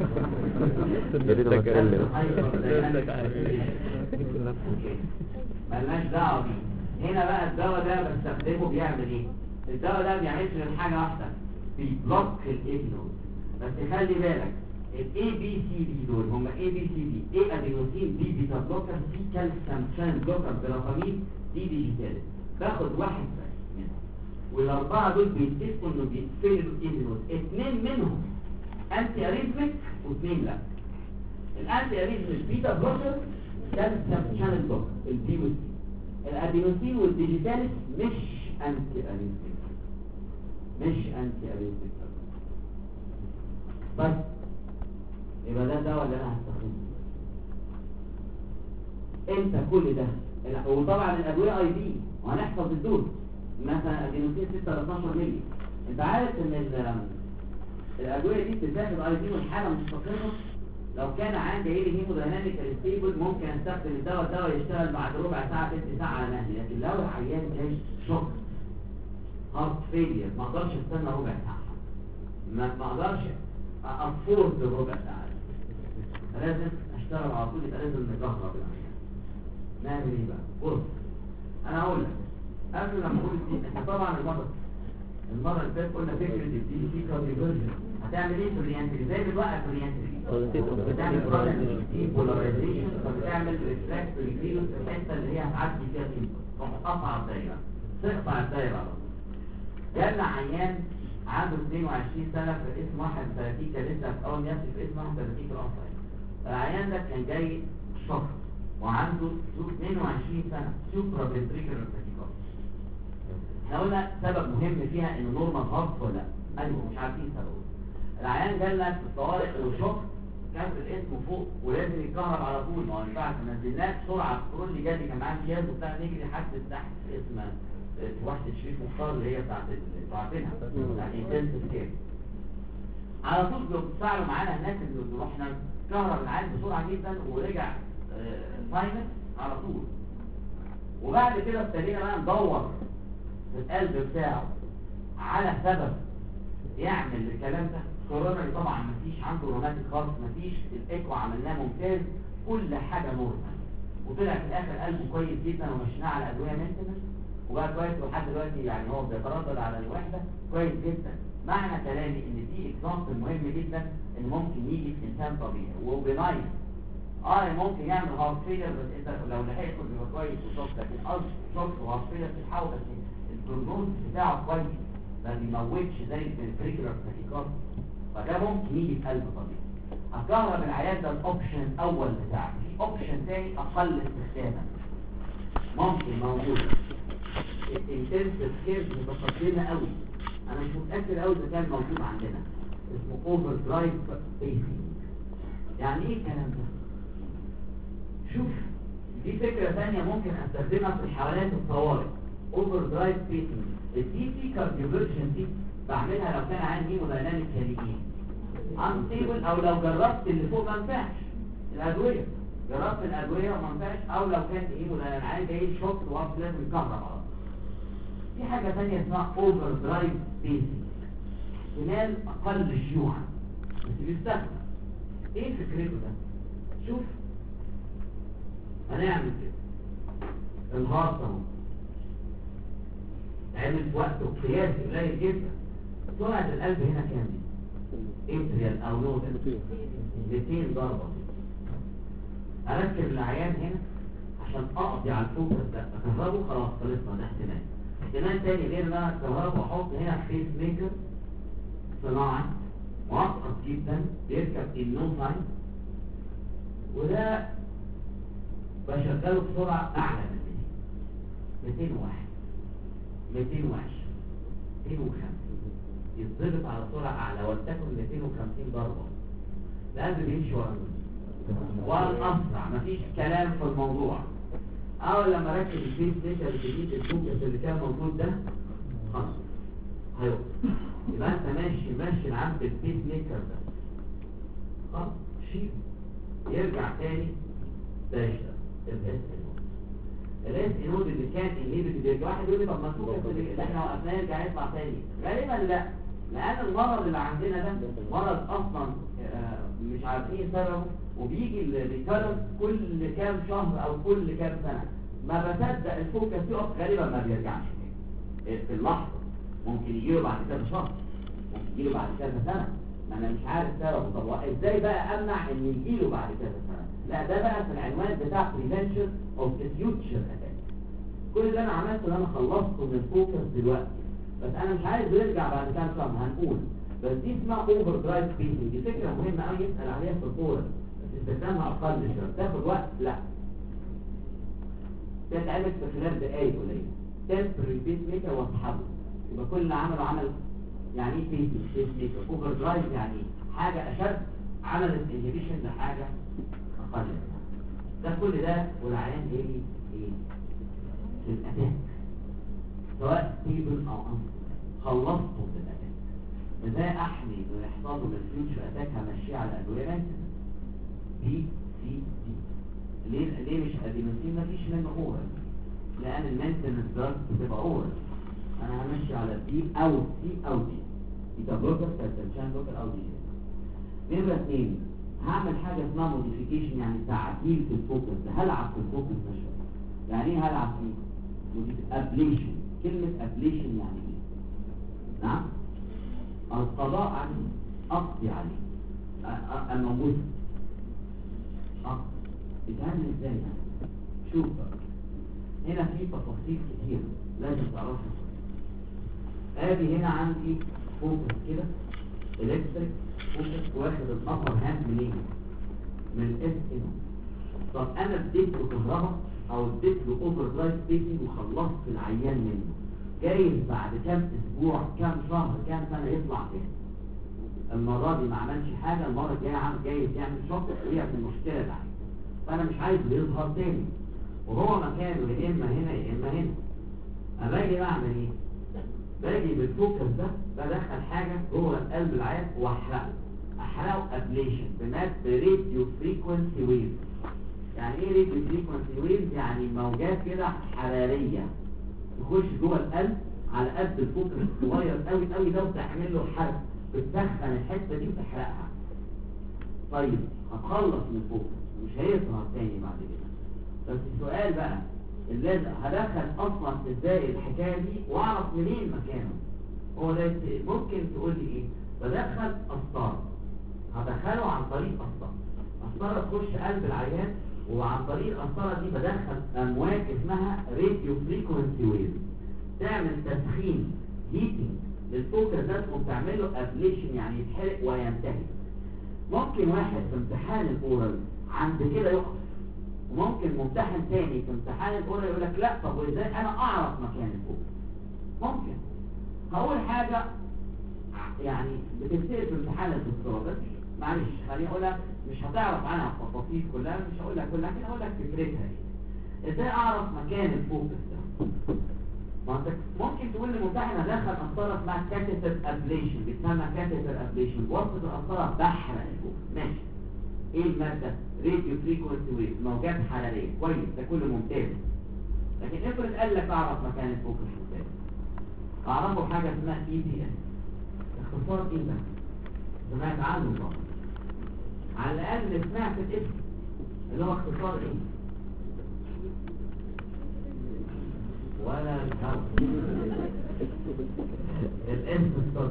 مالناش دعوه بيه. هنا بقى الدواء ده بستخدمه بيعمل ايه؟ الدواء ده ما بيعملش غير حاجه واحده بيبلوك الايثنول. بس خلي بالك الاي بي سي دي دول هم اي بي سي دي ايه ادينوسين دي بيتا بلوكر في كالسيوم شانل بلوكر فيرافامين دي ديجيتال. باخد واحد بس منهم والاربعه دول بيتفقوا انه بيقفلوا الايثنول. اثنين منهم انتي اريثميك واثنين لا. الانتي اريثميك بيتا بلوكر كالسيوم شانل بلوكر البي والسي. الادينوسين والديجيتالس مش انتي اريثميك بس. يبقى ده الدواء اللي انا هستخدمه. امتى كل ده؟ وطبعا الادويه اي بي وهنحفظ الدوز. مثلا ادينوسين 6 ل 12 مللي. انت عارف ان الادويه دي بتتاخد اي بي والحاله مستقره. لو كان عندي جاي لي هيمودايناميكال ستيبل ممكن استخدم الدواء يشتغل بعد ربع ساعه 6 ساعه على مهلي. لكن لو العيان جاي شوك هارت فيلير ما اقدرش استنى ربع ساعه. ما اقدرش افورد الربع ساعه. لازم اشتغل على طول. يبقى لازم نجهر بالعيان. نعمل ايه بقى؟ بص انا هقول لك قبل ما اقول دي احنا طبعا المره اللي فاتت قلنا فكره الدي سي كارديولوجي هتعمل ايه في الريانتري؟ زي بتوقف الريانتري بتعمل بروبلم دي بولاريزيشن فبتعمل ريفلكس فيروس الحته اللي هي هتعدي فيها الانبوت تقطع الدايره تقطع الدايره على طول. جالنا عيان عنده 22 سنه في اسم 31 كان لسه في اول نفسي في اسم 31 في القصر. العيان ده كان جاي شهر وعنده 22 سنه سوبرا فنتريكولار تاكيكارديا. احنا قلنا سبب مهم فيها انه نورمال هارت ولا لا؟ ايوه مش عارفين سببه. العيان جالنا في الطوارئ وشوك كان في الاسم فوق ولازم يتكهرب على طول. ما هو ينفعش نزلناه بسرعه كل اللي جالي كان معاه امتياز وبتاع نجري حد تحت في اسم وحده شريف مختار اللي هي بتاعت عارفينها بتاعت انتنسيف كير. على طول بيتفاعلوا معانا هناك اللي رحنا كهرب العيان بسرعه جدا ورجع ساينس على طول. وبعد كده ابتدينا بقى ندور في القلب بتاعه على سبب يعمل الكلام ده. كورونا طبعا مفيش عنده روماتيك خالص، مفيش، الايكو عملناه ممتاز، كل حاجه نورمال، وطلع في الاخر قلبه كويس جدا ومشيناه على ادويه مينتنس وبقى كويس لحد دلوقتي، يعني هو بيتردد على الوحده كويس جدا. معنى كلامي ان في اكزامبل مهم جدا ان ممكن يجي في انسان طبيعي وبنايم ممكن يعمل هارت فيلر، بس انت لو لحقته بيبقى كويس وشوك، لكن قصد شوك وهارت فيلر بتتحول، بس البروجنوز بتاعه كويس ما بيموتش زي الفريكولار تاكيكارد، فده ممكن يجي في قلب طبيعي. هكهرب العيان ده الاوبشن الاول بتاعك، في اوبشن تاني اقل استخداما ممكن موجود، الانتنسيف كير متقدمه قوي، انا مش متاكد قوي اذا كان موجود عندنا، اسمه اوفر درايف بيسنج. يعني ايه الكلام ده؟ شوف، دي فكره ثانيه ممكن استخدمها في الحالات الطوارئ. اوفر درايف بيسنج الدي سي كارديوفيرجن دي بعملها لو كان عندي هيمودايناميك كاليين انستيبل، او لو جربت اللي فوق ما نفعش الادويه، جربت الادويه وما نفعش، او لو كان هيمودايناميك عايز جاي شوك وقت لازم يكهرب على طول. في حاجه ثانيه اسمها اوفر درايف بيسنج، احتمال اقل شيوعا بس بيستخدم. ايه فكرته ده؟ شوف هنعمل كده، الهارت اهو عامل في وقت قياسي قليل جدا، سرعه القلب هنا كام دي؟ اتريال او نوت 200 ضربه. اركب العيان هنا عشان اقضي على الفوكس ده، اكهربه خلاص خلصنا، ده احتمال. احتمال تاني غير ان انا اكهربه واحط هنا فيس ميكر صناعي معقد جدا بيركب النو ساين، وده بشغله بسرعه اعلى من 201 220 250 يتضبط على سرعه اعلى، ولتكن 250 ضربه. القلب بيمشي ورا والاسرع، مفيش كلام في الموضوع. اول لما ركب الفيس ميكر الجديد الفوكس اللي كان موجود ده خلاص هيوقف، يبقى انت ماشي العبد الفيس ميكر ده خلاص شيل، يرجع تاني ده يشتغل الاس انود اللي كان انهيبيتد يرجع. واحد يقول لي طب ما الفوكس اللي احنا وقفناه يرجع يطلع تاني؟ غالبا لا، لان المرض اللي عندنا ده مرض اصلا مش عارفين سببه، وبيجي الريكارنس كل كام شهر او كل كام سنه. ما بصدق الفوكس يقف غالبا ما بيرجعش في اللحظه، ممكن يجيله بعد كذا شهر، ممكن يجيله بعد كذا سنه، ما انا مش عارف سببه. طب ازاي بقى امنع ان يجيله بعد كذا سنه؟ لا ده بقى في العنوان بتاع prevention of future attack. كل اللي انا عملته ان انا خلصته من الفوكس دلوقتي، بس انا مش عايز يرجع بعد كام شهر هنقول، بس دي اسمها اوفر درايف بيسنج. دي فكره مهمه قوي يسال عليها في الكوره، بس استخدامها اقل شويه، تاخد وقت لا تتعمل في خلال دقائق قليله. تمبري بيس ميكر واسحبه، يبقى كل اللي عمله يعني ايه بيس ميكر؟ اوفر درايف يعني حاجه اشد عملت انهبيشن لحاجه اقل. ده كل ده والعيان ايه في الاتاك، سواء ستيبل او خلصته في الاتاك. ازاي احمي من يحصل له الفيوتشر اتاك؟ همشيه على ادويه بي سي دي. ليه مش ادينوسين؟ مفيش منه اورال، لان المينتنس دراج بتبقى اورال. انا همشي على بي او سي او دي، يبقى بلوكر كالسيوم بلوكر او دي. نمرة 2 هعمل حاجه اسمها موديفيكيشن، يعني تعديل في الفوكس. هلعب في الفوكس ده شويه. يعني ايه هلعب فيه؟ ابليشن. كلمه ابليشن يعني ايه؟ نعم، القضاء عليه، اقضي عليه، الموجود بيتعمل ازاي يعني؟ شوف بقى هنا في تفاصيل كتير لازم تعرفها. ادي هنا عندي فوكس كده الكتريك فوكس، واخد الابر هاند منين؟ من الاس هنا. طب انا اديت له كهرباء او اديت له اوفر درايف بيسنج وخلصت العيان منه، جايز بعد كام اسبوع كام شهر كام سنه يطلع تاني. المره دي ما عملش حاجه، المره الجايه جايز يعمل شوك ويعمل مشكله ده، فانا مش عايز يظهر تاني، وهو مكانه يا اما هنا يا اما هنا. انا باجي بعمل ايه؟ باجي بالفوكس ده بدخل حاجه جوه القلب العيان واحرقه ابليشن بماد راديو فريكوينسي ويف. يعني ايه راديو فريكوينسي ويف؟ يعني موجات كده حراريه تخش جوه القلب على قد الفوكس الصغير قوي قوي ده، وتعمل له حرق بتدخن الحته دي وتحرقها. طيب هتخلص من فوق مش هيظهر تاني بعد كده. بس السؤال بقى اللازم هدخل اصلا ازاي الحكايه دي واعرف منين مكانه؟ هو ده ممكن تقول لي ايه؟ بدخل قسطره، هدخله عن طريق قسطره. قسطره تخش قلب العيان، وعن طريق القسطره دي بدخل امواج اسمها راديو فريكونسي ويف تعمل تسخين هيتنج للفوكس ده وبتعمل له ابليشن يعني يتحرق وينتهي. ممكن واحد في امتحان الاورال عند كده يقف، وممكن ممتحن تاني في امتحان الاورال يقول لك لا طب وازاي انا اعرف مكان الفوكس؟ ممكن هقول حاجه يعني بتفترق في امتحان الدكتوراه بس معلش خليني اقولها، مش هتعرف عنها التفاصيل كلها، مش هقول لك كلها، لكن هقول لك فكرتها ايه. ازاي اعرف مكان الفوكس ده؟ ما انت ممكن تقول للممتحن هدخل قسطره اسمها كاتيتر ابليشن، بتسمى كاتيتر ابليشن، وسط القسطره بحرق الفوكس. ماشي، ايه الماده؟ راديو فريكونسي ويف، موجات حراريه. كويس، ده كله ممتاز. لكن افرض قال لك اعرف مكان الفوكس ازاي؟ اعرفه حاجه اسمها اي بي اس. اختصار ايه ده؟ سمعت عنه طبعا، على الاقل سمعت الاسم اللي هو اختصار ايه؟ ولا الحرف الاسم الصدر.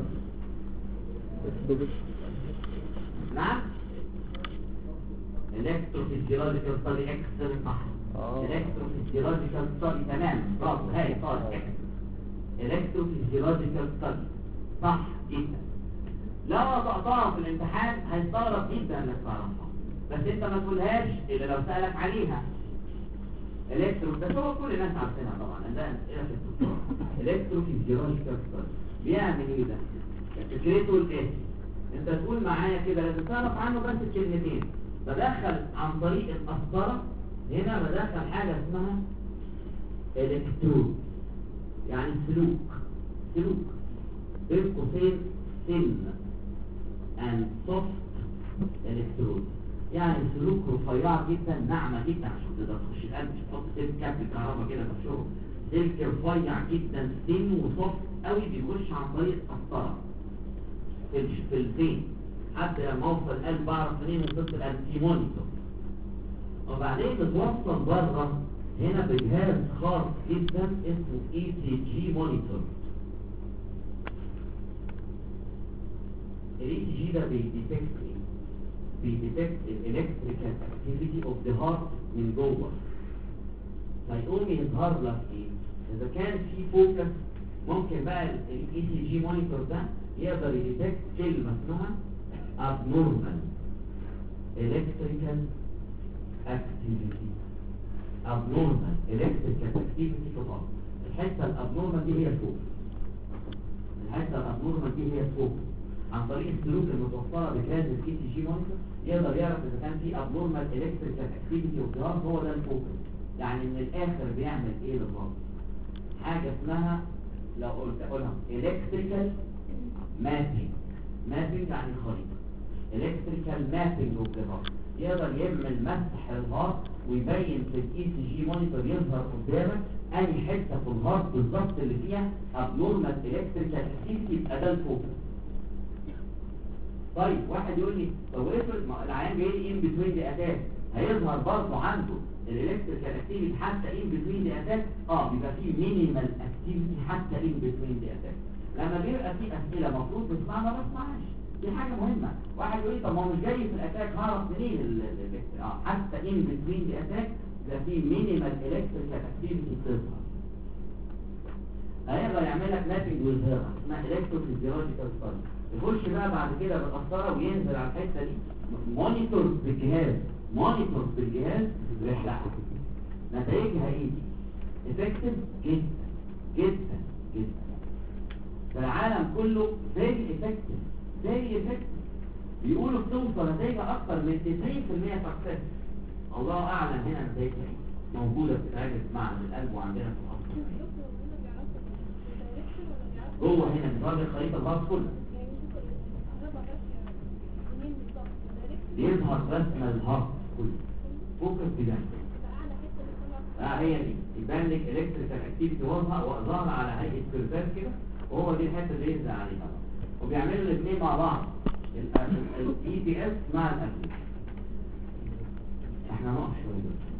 نعم، الكتروفيزيولوجيكال ستادي اكس. صح، الكتروفيزيولوجيكال ستادي، تمام، برافو، هاي صار اكس. الكتروفيزيولوجيكال ستادي صح جدا. لو نطقتها في الامتحان هيستغرب جدا انك تعرفها، بس انت ما تقولهاش الا لو سألك عليها. ده هو كل الناس عارفينها طبعا، ده اسئله في الدكتوراه. الكتروفيزيولوجيكال ستادي بيعمل ايه ده؟ فكرته الاتي، انت تقول معايا كده لازم تعرف عنه بس كلمتين. بدخل عن طريق القسطره، هنا بدخل حاجه اسمها الكترود، يعني سلوك بين قوسين سن and soft electrode، يعني سلوك رفيع جدا ناعمة جدا عشان تقدر تخش القلب، مش تحط سلك كابل كهرباء كده تبشره. سلك رفيع جدا سن وصفت قوي بيخش عن طريق قسطرة في الفين، حتى لما اوصل القلب بعرف منين وصلت القلب في مونيتور، وبعدين بتوصل بره هنا بجهاز خاص جدا اسمه ECG مونيتور. ECG ده بيديتكت الالكتريكال اكتيفيتي اوف ذا هارت من جوه، فيقوم يظهر لك ايه؟ اذا كان في فوكس ممكن بقى ECG مونيتور ده يقدر يديتكت كلمه اسمها abnormal electrical activity. abnormal electrical activity في الهارت. الحته الابنورمال دي هي الفوكس، عن طريق السلوك المتوفره بجهاز ECG مونيتور يقدر يعرف اذا كان في abnormal electrical activity of the heart، هو ده الفوكس. يعني من الاخر بيعمل ايه للهارت؟ حاجه اسمها، لو اقولها electrical mapping يعني خريطه، electrical mapping of the heart. يقدر يعمل مسح للهارت ويبين في ECG مونيتور، يظهر قدامك انهي حته في الهارت بالظبط اللي فيها abnormal electrical activity، يبقى ده الفوكس. طيب واحد يقول لي طب افرض العيان جاي لي ان بتوين دي اتاك، هيظهر برضه عنده الالكتريكال اكتيفيتي حتى ان بتوين دي اتاك؟ بيبقى فيه مينيمال اكتيفيتي حتى ان بتوين دي اتاك. لما بيبقى فيه اسئله المفروض تسمعها ما بسمعهاش، دي حاجه مهمه. واحد يقول لي طب ما هو مش جاي في الاتاك، هعرف منين حتى ان بتوين دي اتاك بيبقى فيه مينيمال الكتريكال اكتيفيتي تظهر. هيقدر يعمل لك مابنج ويظهرها، اسمها الكتروفيزيولوجيكال ستادي. يخش بقى بعد كده بالقسطره وينزل على الحته دي، مونيتور بالجهاز ويحلقها. نتائجها ايه دي؟ افكتيف جدا جدا جدا في العالم كله، فيري افكتيف. بيقولوا بتوصل نتائجها اكتر من 90% سكسس. الله اعلم هنا نتائجها ايه، موجوده بتتعمل في معمل القلب وعندنا في القسطره جوه هنا بتوري خريطه الهارت كلها، يظهر رسم الهارت كله فوكس بجانب. هي دي يبان لك الكتريكال اكتيفيتي ظاهره على هيئه كيرفات كده، وهو دي الحته اللي ينزل عليها. وبيعملوا الاثنين مع بعض، الاي تي اس مع الاكل. احنا نقف شويه